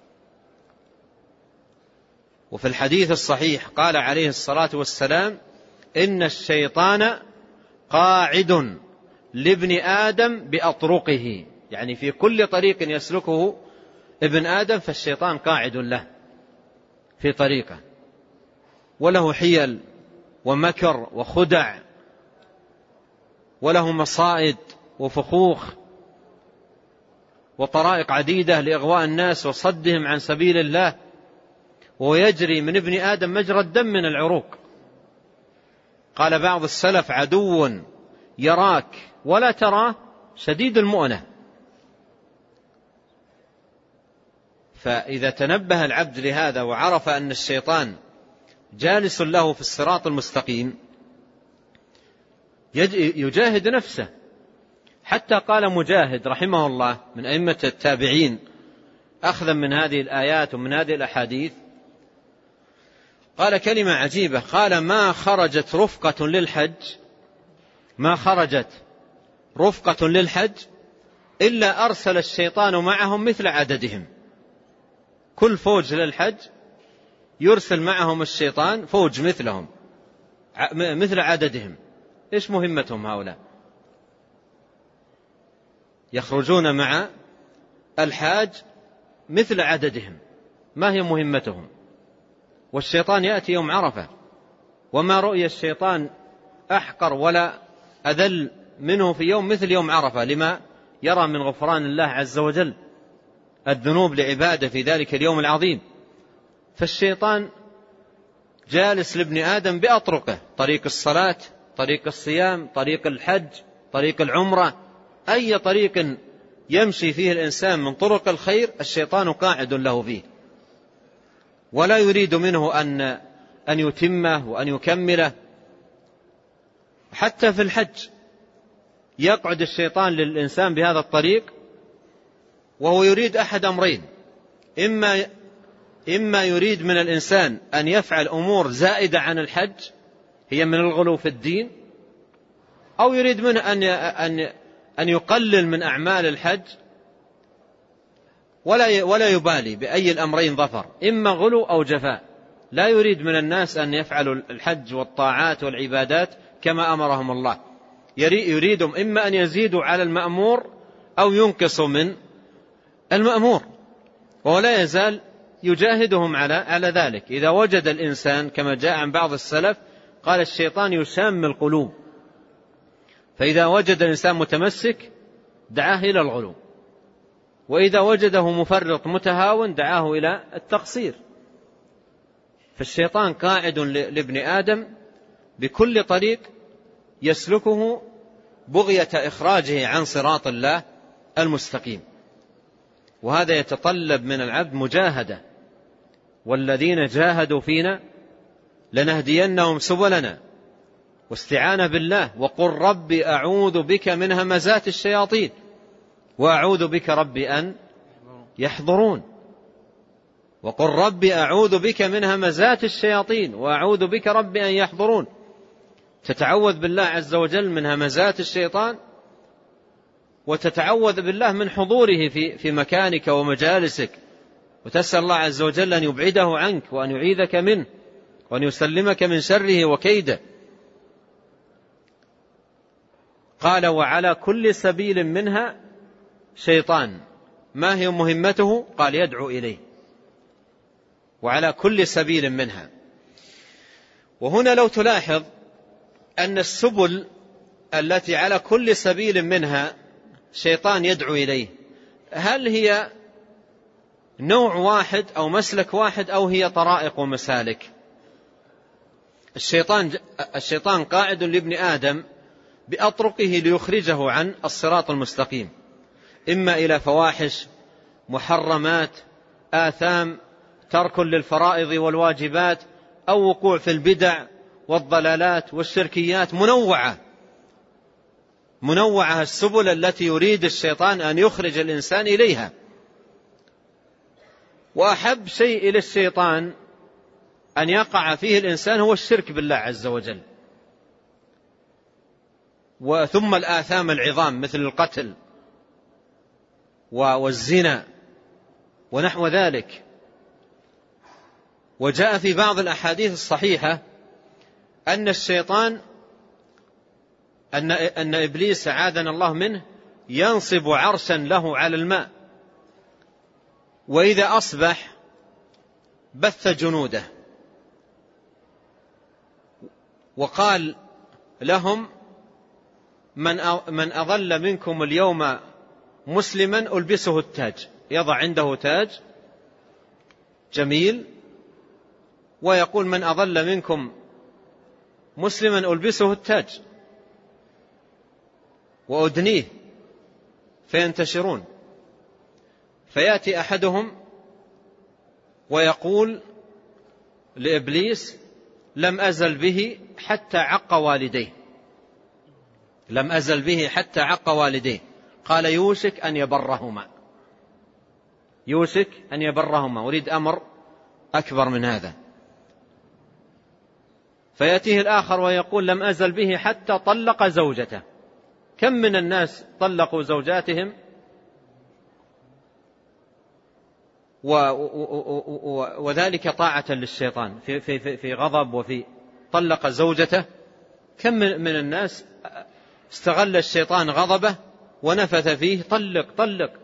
وفي الحديث الصحيح قال عليه الصلاة والسلام: إن الشيطان قاعد لابن آدم بأطرقه، يعني في كل طريق يسلكه ابن آدم فالشيطان قاعد له في طريقه، وله حيل ومكر وخدع، وله مصائد وفخوخ وطرائق عديدة لإغواء الناس وصدهم عن سبيل الله، ويجري من ابن آدم مجرى الدم من العروق. قال بعض السلف: عدو يراك ولا تراه شديد المؤنة. فإذا تنبه العبد لهذا وعرف أن الشيطان جالس له في الصراط المستقيم يجاهد نفسه. حتى قال مجاهد رحمه الله من أئمة التابعين أخذا من هذه الآيات ومن هذه الأحاديث، قال كلمة عجيبة، قال: ما خرجت رفقة للحج إلا أرسل الشيطان معهم مثل عددهم. كل فوج للحج يرسل معهم الشيطان فوج مثلهم مثل عددهم. إيش مهمتهم هؤلاء؟ يخرجون مع الحاج مثل عددهم. ما هي مهمتهم؟ والشيطان يأتي يوم عرفة، وما رؤي الشيطان أحقر ولا أذل منه في يوم مثل يوم عرفة، لما يرى من غفران الله عز وجل الذنوب لعباده في ذلك اليوم العظيم. فالشيطان جالس لابن آدم بأطرقه: طريق الصلاة، طريق الصيام، طريق الحج، طريق العمرة، أي طريق يمشي فيه الإنسان من طرق الخير الشيطان قاعد له فيه، ولا يريد منه أن يتمه وأن يكمله. حتى في الحج يقعد الشيطان للإنسان بهذا الطريق وهو يريد أحد أمرين: إما يريد من الإنسان أن يفعل أمور زائدة عن الحج هي من الغلو في الدين، أو يريد منه أن يقلل من أعمال الحج ولا يبالي بأي الأمرين ظفر، إما غلو أو جفاء. لا يريد من الناس أن يفعلوا الحج والطاعات والعبادات كما أمرهم الله، يريدهم إما أن يزيدوا على المأمور أو ينقصوا من المأمور، ولا يزال يجاهدهم على ذلك. إذا وجد الإنسان كما جاء عن بعض السلف قال الشيطان يسام القلوب، فإذا وجد الإنسان متمسك دعاه إلى الغلو، وإذا وجده مفرط متهاون دعاه إلى التقصير. فالشيطان قاعد لابن آدم بكل طريق يسلكه بغية إخراجه عن صراط الله المستقيم، وهذا يتطلب من العبد مجاهدة: والذين جاهدوا فينا لنهدينهم سبلنا، واستعانة بالله، وقل ربي أعوذ بك من همزات الشياطين وأعوذ بك ربي أن يحضرون. وقل ربي أعوذ بك من همزات الشياطين وأعوذ بك ربي أن يحضرون. تتعوذ بالله عز وجل من همزات الشيطان، وتتعوذ بالله من حضوره في مكانك ومجالسك، وتسأل الله عز وجل أن يبعده عنك وأن يعيذك منه وأن يسلمك من شره وكيده. قال: وعلى كل سبيل منها شيطان. ما هي مهمته؟ قال: يدعو إليه. وعلى كل سبيل منها. وهنا لو تلاحظ أن السبل التي على كل سبيل منها شيطان يدعو إليه، هل هي نوع واحد أو مسلك واحد أو هي طرائق ومسالك؟ الشيطان قاعد لابن آدم بأطرقه ليخرجه عن الصراط المستقيم، إما إلى فواحش، محرمات، آثام، ترك للفرائض والواجبات، أو وقوع في البدع والضلالات والشركيات. منوعة السبل التي يريد الشيطان أن يخرج الإنسان إليها. وأحب شيء إلى الشيطان أن يقع فيه الإنسان هو الشرك بالله عز وجل، وثم الآثام العظام مثل القتل والزنا ونحو ذلك. وجاء في بعض الأحاديث الصحيحة أن الشيطان أن إبليس عاذنا الله منه ينصب عرشا له على الماء، وإذا أصبح بث جنوده وقال لهم: من أضل منكم اليوم مسلما ألبسه التاج. يضع عنده تاج جميل ويقول: من أضل منكم مسلما ألبسه التاج وأدنيه، فينتشرون. فيأتي أحدهم ويقول لإبليس: لم أزل به حتى عق والديه، لم أزل به حتى عق والديه. قال: يوشك أن يبرهما، يوشك أن يبرهما. أريد أمر أكبر من هذا. فيأتيه الآخر ويقول: لم أزل به حتى طلق زوجته. كم من الناس طلقوا زوجاتهم وذلك طاعة للشيطان في غضب وفي طلق زوجته. كم من الناس استغل الشيطان غضبه ونفث فيه: طلق طلق،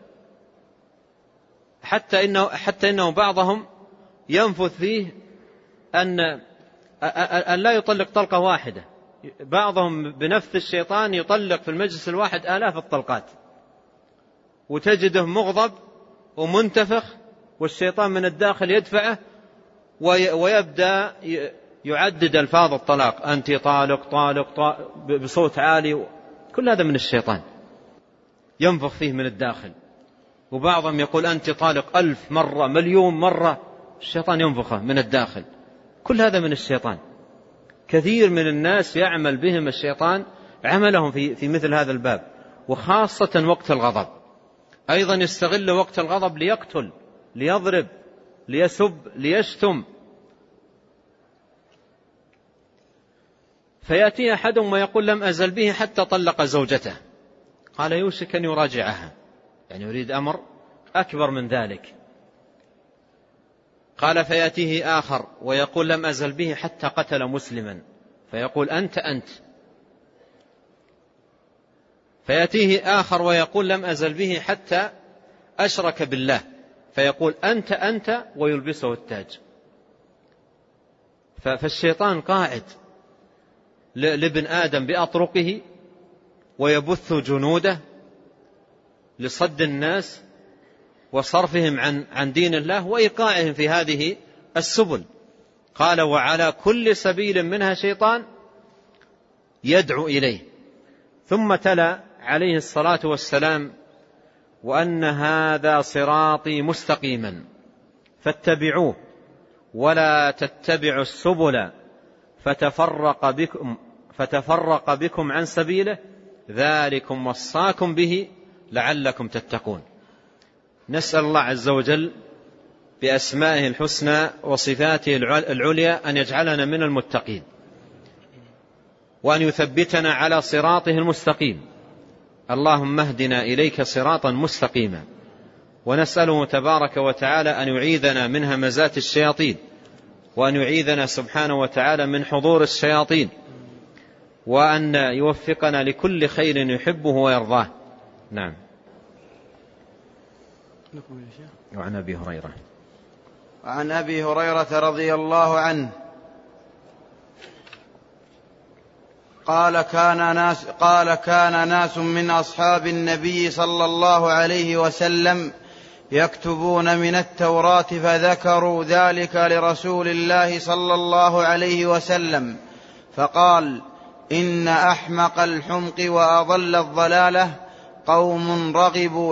حتى إنه بعضهم ينفث فيه أن لا يطلق طلقة واحدة. بعضهم بنفث الشيطان يطلق في المجلس الواحد آلاف الطلقات، وتجده مغضب ومنتفخ، والشيطان من الداخل يدفعه ويبدأ يعدد ألفاظ الطلاق: أنت طالق طالق طالق بصوت عالي. كل هذا من الشيطان ينفخ فيه من الداخل. وبعضهم يقول: أنت طالق 1000 مرة 1,000,000 مرة، الشيطان ينفخه من الداخل. كل هذا من الشيطان. كثير من الناس يعمل بهم الشيطان عملهم في مثل هذا الباب، وخاصة وقت الغضب. أيضا يستغل وقت الغضب ليقتل، ليضرب، ليسب، ليشتم. فيأتي أحدهم ويقول لم أزل به حتى طلق زوجته، قال يوشك أن يراجعها، يعني يريد أمر أكبر من ذلك. قال فيأتيه آخر ويقول لم أزل به حتى قتل مسلما، فيقول أنت. فيأتيه آخر ويقول لم أزل به حتى أشرك بالله، فيقول أنت، ويلبسه التاج. فالشيطان قاعد لابن آدم بأطرقه، ويبث جنوده لصد الناس وصرفهم عن دين الله وإيقاعهم في هذه السبل. قال وعلى كل سبيل منها شيطان يدعو إليه. ثم تلا عليه الصلاة والسلام وأن هذا صراطي مستقيما فاتبعوه ولا تتبعوا السبل فتفرق بكم عن سبيله ذلكم وصاكم به لعلكم تتقون. نسأل الله عز وجل بأسمائه الحسنى وصفاته العليا أن يجعلنا من المتقين، وأن يثبتنا على صراطه المستقيم. اللهم اهدنا إليك صراطا مستقيما. ونسأله تبارك وتعالى أن يعيذنا من همزات الشياطين، وأن يعيذنا سبحانه وتعالى من حضور الشياطين، وأن يوفقنا لكل خير يحبه ويرضاه. نعم. وعن أبي هريرة رضي الله عنه قال كان ناس من أصحاب النبي صلى الله عليه وسلم يكتبون من التوراة فذكروا ذلك لرسول الله صلى الله عليه وسلم فقال إن أحمق الحمق وأضل الضلالة قوم رغبوا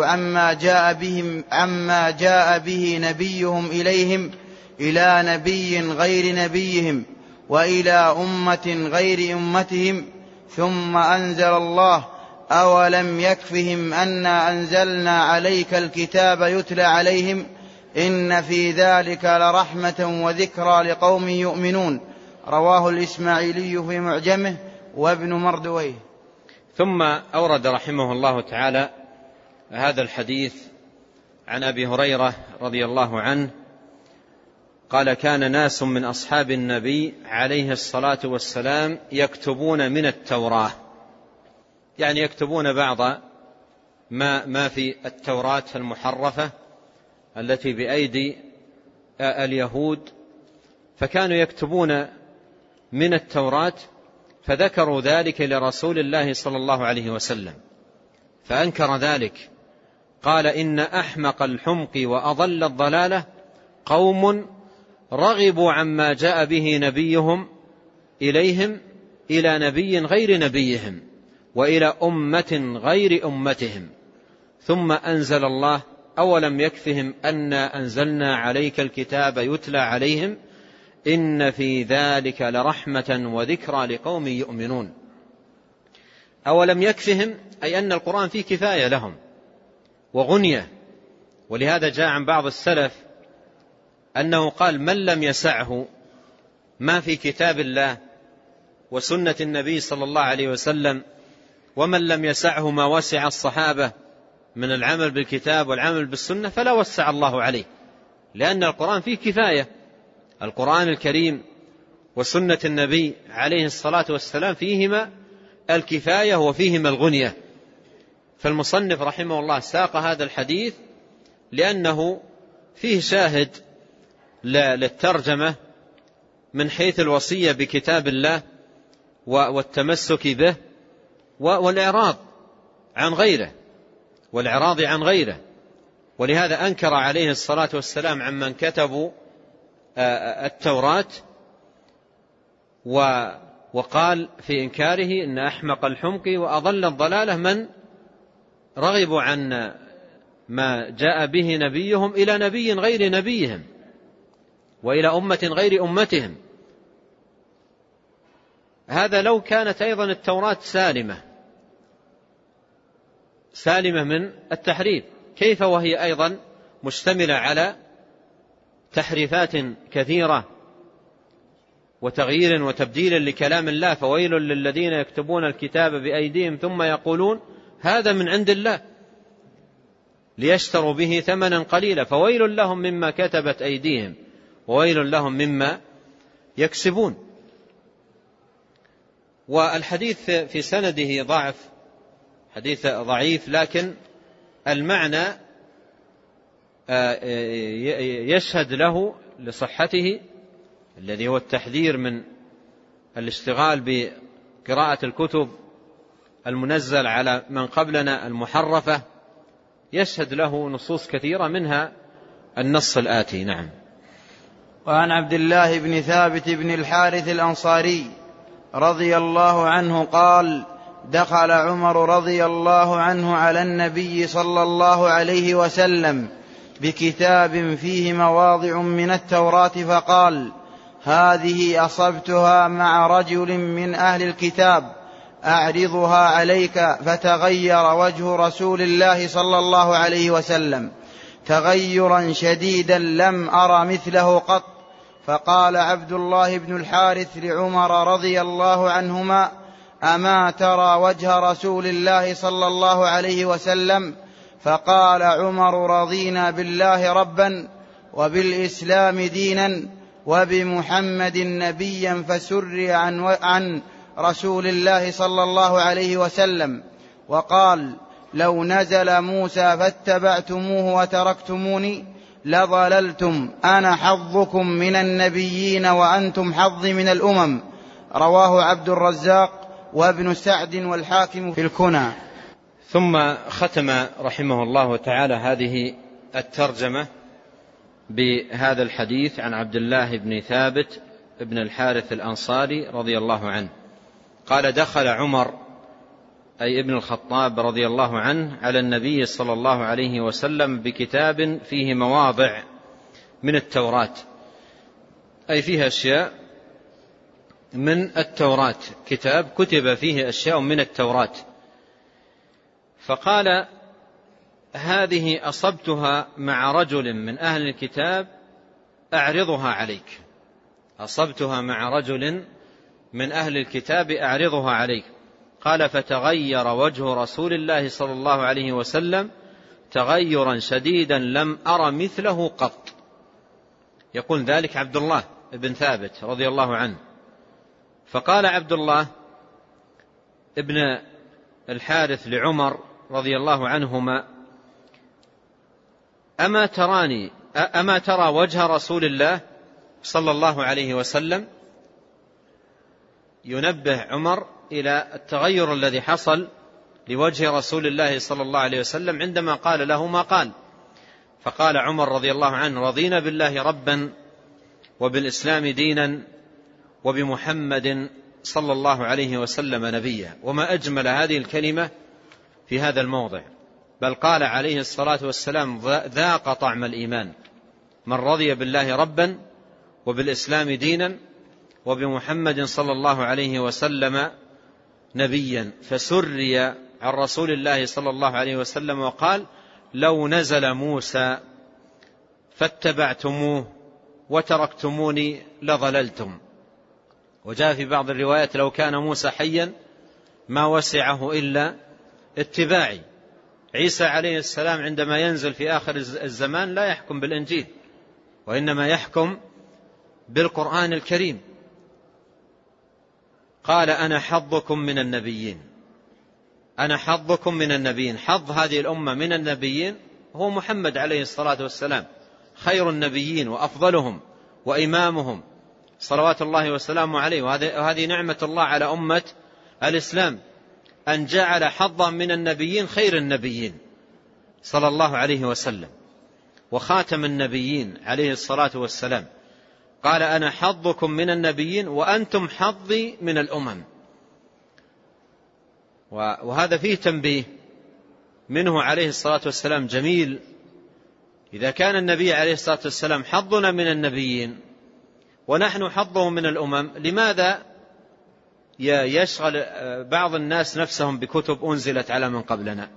عما جاء به نبيهم إليهم إلى نبي غير نبيهم وإلى أمة غير أمتهم ثم أنزل الله أولم يكفهم أنا أنزلنا عليك الكتاب يتلى عليهم إن في ذلك لرحمة وذكرى لقوم يؤمنون. رواه الإسماعيلي في معجمه وابن مردويه. ثم أورد رحمه الله تعالى هذا الحديث عن أبي هريرة رضي الله عنه قال كان ناس من أصحاب النبي عليه الصلاة والسلام يكتبون من التوراة، يعني يكتبون بعض ما في التوراة المحرفة التي بأيدي اليهود، فكانوا يكتبون من التوراة فذكروا ذلك لرسول الله صلى الله عليه وسلم فأنكر ذلك. قال إن أحمق الحمق وأضل الضلالة قوم رغبوا عما جاء به نبيهم إليهم إلى نبي غير نبيهم وإلى أمة غير أمتهم ثم أنزل الله أولم يكفهم أنا أنزلنا عليك الكتاب يتلى عليهم إن في ذلك لرحمة وذكرى لقوم يؤمنون. أولم يكفهم أي أن القرآن فيه كفاية لهم وغنية. ولهذا جاء عن بعض السلف أنه قال من لم يسعه ما في كتاب الله وسنة النبي صلى الله عليه وسلم ومن لم يسعه ما وسع الصحابة من العمل بالكتاب والعمل بالسنة فلا وسع الله عليه، لأن القرآن فيه كفاية. القرآن الكريم وسنة النبي عليه الصلاة والسلام فيهما الكفاية وفيهما الغنية. فالمصنف رحمه الله ساق هذا الحديث لأنه فيه شاهد للترجمة من حيث الوصية بكتاب الله والتمسك به والإعراض عن غيره. ولهذا أنكر عليه الصلاة والسلام عمن كتبوا التوراة وقال في إنكاره إن أحمق الحمق وأضل الضلالة من رغبوا عن ما جاء به نبيهم إلى نبي غير نبيهم وإلى أمة غير أمتهم. هذا لو كانت أيضا التوراة سالمة من التحريف، كيف وهي أيضا مشتملة على تحريفات كثيرة وتغيير وتبديل لكلام الله؟ فويل للذين يكتبون الكتاب بأيديهم ثم يقولون هذا من عند الله ليشتروا به ثمنا قليلا، فويل لهم مما كتبت أيديهم وويل لهم مما يكسبون. والحديث في سنده ضعف، حديث ضعيف، لكن المعنى يشهد له لصحته، الذي هو التحذير من الاشتغال بقراءة الكتب المنزل على من قبلنا المحرفة، يشهد له نصوص كثيرة منها النص الآتي. نعم. وعن عبد الله بن ثابت بن الحارث الأنصاري رضي الله عنه قال: دخل عمر رضي الله عنه على النبي صلى الله عليه وسلم بكتاب فيه مواضع من التوراة فقال: هذه أصبتها مع رجل من أهل الكتاب أعرضها عليك. فتغير وجه رسول الله صلى الله عليه وسلم تغيرا شديدا لم أر مثله قط. فقال عبد الله بن الحارث لعمر رضي الله عنهما: أما ترى وجه رسول الله صلى الله عليه وسلم؟ فقال عمر: رضينا بالله ربا وبالإسلام دينا وبمحمد نبيا. فسري عن رسول الله صلى الله عليه وسلم وقال: لو نزل موسى فاتبعتموه وتركتموني لضللتم، أنا حظكم من النبيين وأنتم حظي من الأمم. رواه عبد الرزاق وابن سعد والحاكم في الكنى. ثم ختم رحمه الله تعالى هذه الترجمة بهذا الحديث عن عبد الله بن ثابت بن الحارث الأنصاري رضي الله عنه قال: دخل عمر أي ابن الخطاب رضي الله عنه على النبي صلى الله عليه وسلم بكتاب فيه مواضع من التوراة، أي فيها أشياء من التوراة، كتاب كتب فيه أشياء من التوراة. فقال: هذه أصبتها مع رجل من أهل الكتاب أعرضها عليك. أصبتها مع رجل من أهل الكتاب أعرضها عليك. قال: فتغير وجه رسول الله صلى الله عليه وسلم تغيرا شديدا لم أر مثله قط. يقول ذلك عبد الله بن ثابت رضي الله عنه. فقال عبد الله ابن الحارث لعمر رضي الله عنهما: أما ترى وجه رسول الله صلى الله عليه وسلم؟ ينبه عمر إلى التغير الذي حصل لوجه رسول الله صلى الله عليه وسلم عندما قال له ما قال. فقال عمر رضي الله عنه: رضينا بالله ربا وبالإسلام دينا وبمحمد صلى الله عليه وسلم نبيا. وما أجمل هذه الكلمة في هذا الموضع، بل قال عليه الصلاة والسلام: ذاق طعم الإيمان من رضي بالله ربا وبالإسلام دينا وبمحمد صلى الله عليه وسلم نبيا. فسري عن رسول الله صلى الله عليه وسلم وقال: لو نزل موسى فاتبعتموه وتركتموني لضللتم. وجاء في بعض الروايات: لو كان موسى حيا ما وسعه إلا اتباعي. عيسى عليه السلام عندما ينزل في آخر الزمان لا يحكم بالإنجيل، وإنما يحكم بالقرآن الكريم. قال: أنا حظكم من النبيين، أنا حظكم من النبيين. حظ هذه الأمة من النبيين هو محمد عليه الصلاة والسلام، خير النبيين وأفضلهم وإمامهم صلوات الله وسلامه عليه. وهذه نعمة الله على أمة الإسلام، أن جعل حظا من النبيين خير النبيين صلى الله عليه وسلم وخاتم النبيين عليه الصلاة والسلام. قال: أنا حظكم من النبيين وأنتم حظي من الأمم. وهذا فيه تنبيه منه عليه الصلاة والسلام جميل. إذا كان النبي عليه الصلاة والسلام حظنا من النبيين ونحن حظه من الأمم، لماذا يشغل بعض الناس نفسهم بكتب أنزلت على من قبلنا،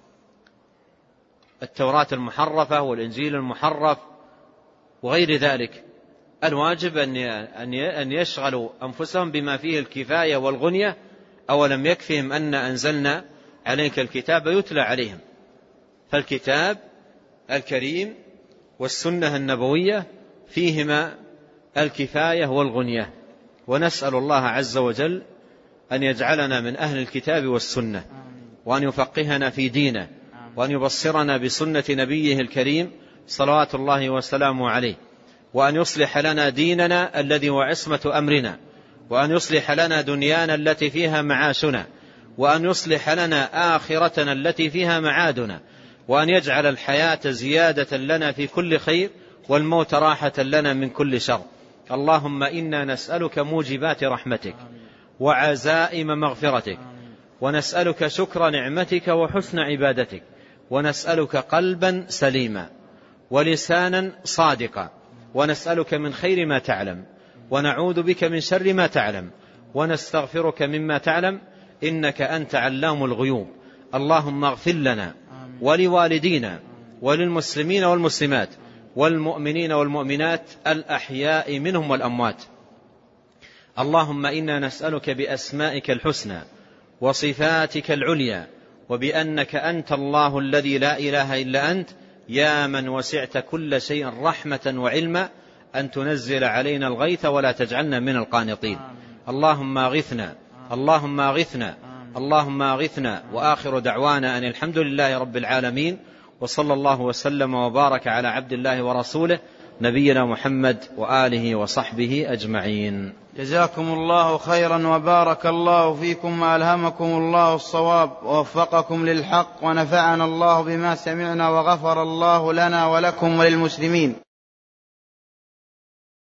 التوراة المحرفة والإنجيل المحرف وغير ذلك. الواجب أن يشغلوا أنفسهم بما فيه الكفاية والغنية. أولم يكفهم أن أنزلنا عليك الكتاب يتلى عليهم؟ فالكتاب الكريم والسنة النبوية فيهما الكفاية والغنية، ونسأل الله عز وجل أن يجعلنا من أهل الكتاب والسنة، وأن يفقهنا في دينه، وأن يبصرنا بسنة نبيه الكريم صلوات الله وسلامه عليه، وأن يصلح لنا ديننا الذي هو عصمة أمرنا، وأن يصلح لنا دنيانا التي فيها معاشنا، وأن يصلح لنا آخرتنا التي فيها معادنا، وأن يجعل الحياة زيادة لنا في كل خير والموت راحة لنا من كل شر. اللهم إنا نسألك موجبات رحمتك وعزائم مغفرتك، ونسألك شكر نعمتك وحسن عبادتك، ونسألك قلبا سليما ولسانا صادقا، ونسألك من خير ما تعلم، ونعوذ بك من شر ما تعلم، ونستغفرك مما تعلم، إنك أنت علام الغيوب. اللهم اغفر لنا ولوالدينا وللمسلمين والمسلمات والمؤمنين والمؤمنات الأحياء منهم والأموات. اللهم إنا نسألك بأسمائك الحسنى وصفاتك العليا، وبأنك أنت الله الذي لا إله إلا أنت، يا من وسعت كل شيء رحمة وعلما، أن تنزل علينا الغيث ولا تجعلنا من القانطين. اللهم أغثنا، اللهم أغثنا، اللهم أغثنا. وآخر دعوانا أن الحمد لله رب العالمين، وصلى الله وسلم وبارك على عبد الله ورسوله نبينا محمد وآله وصحبه أجمعين. جزاكم الله خيرا وبارك الله فيكم، وألهمكم الله الصواب ووفقكم للحق، ونفعنا الله بما سمعنا، وغفر الله لنا ولكم وللمسلمين.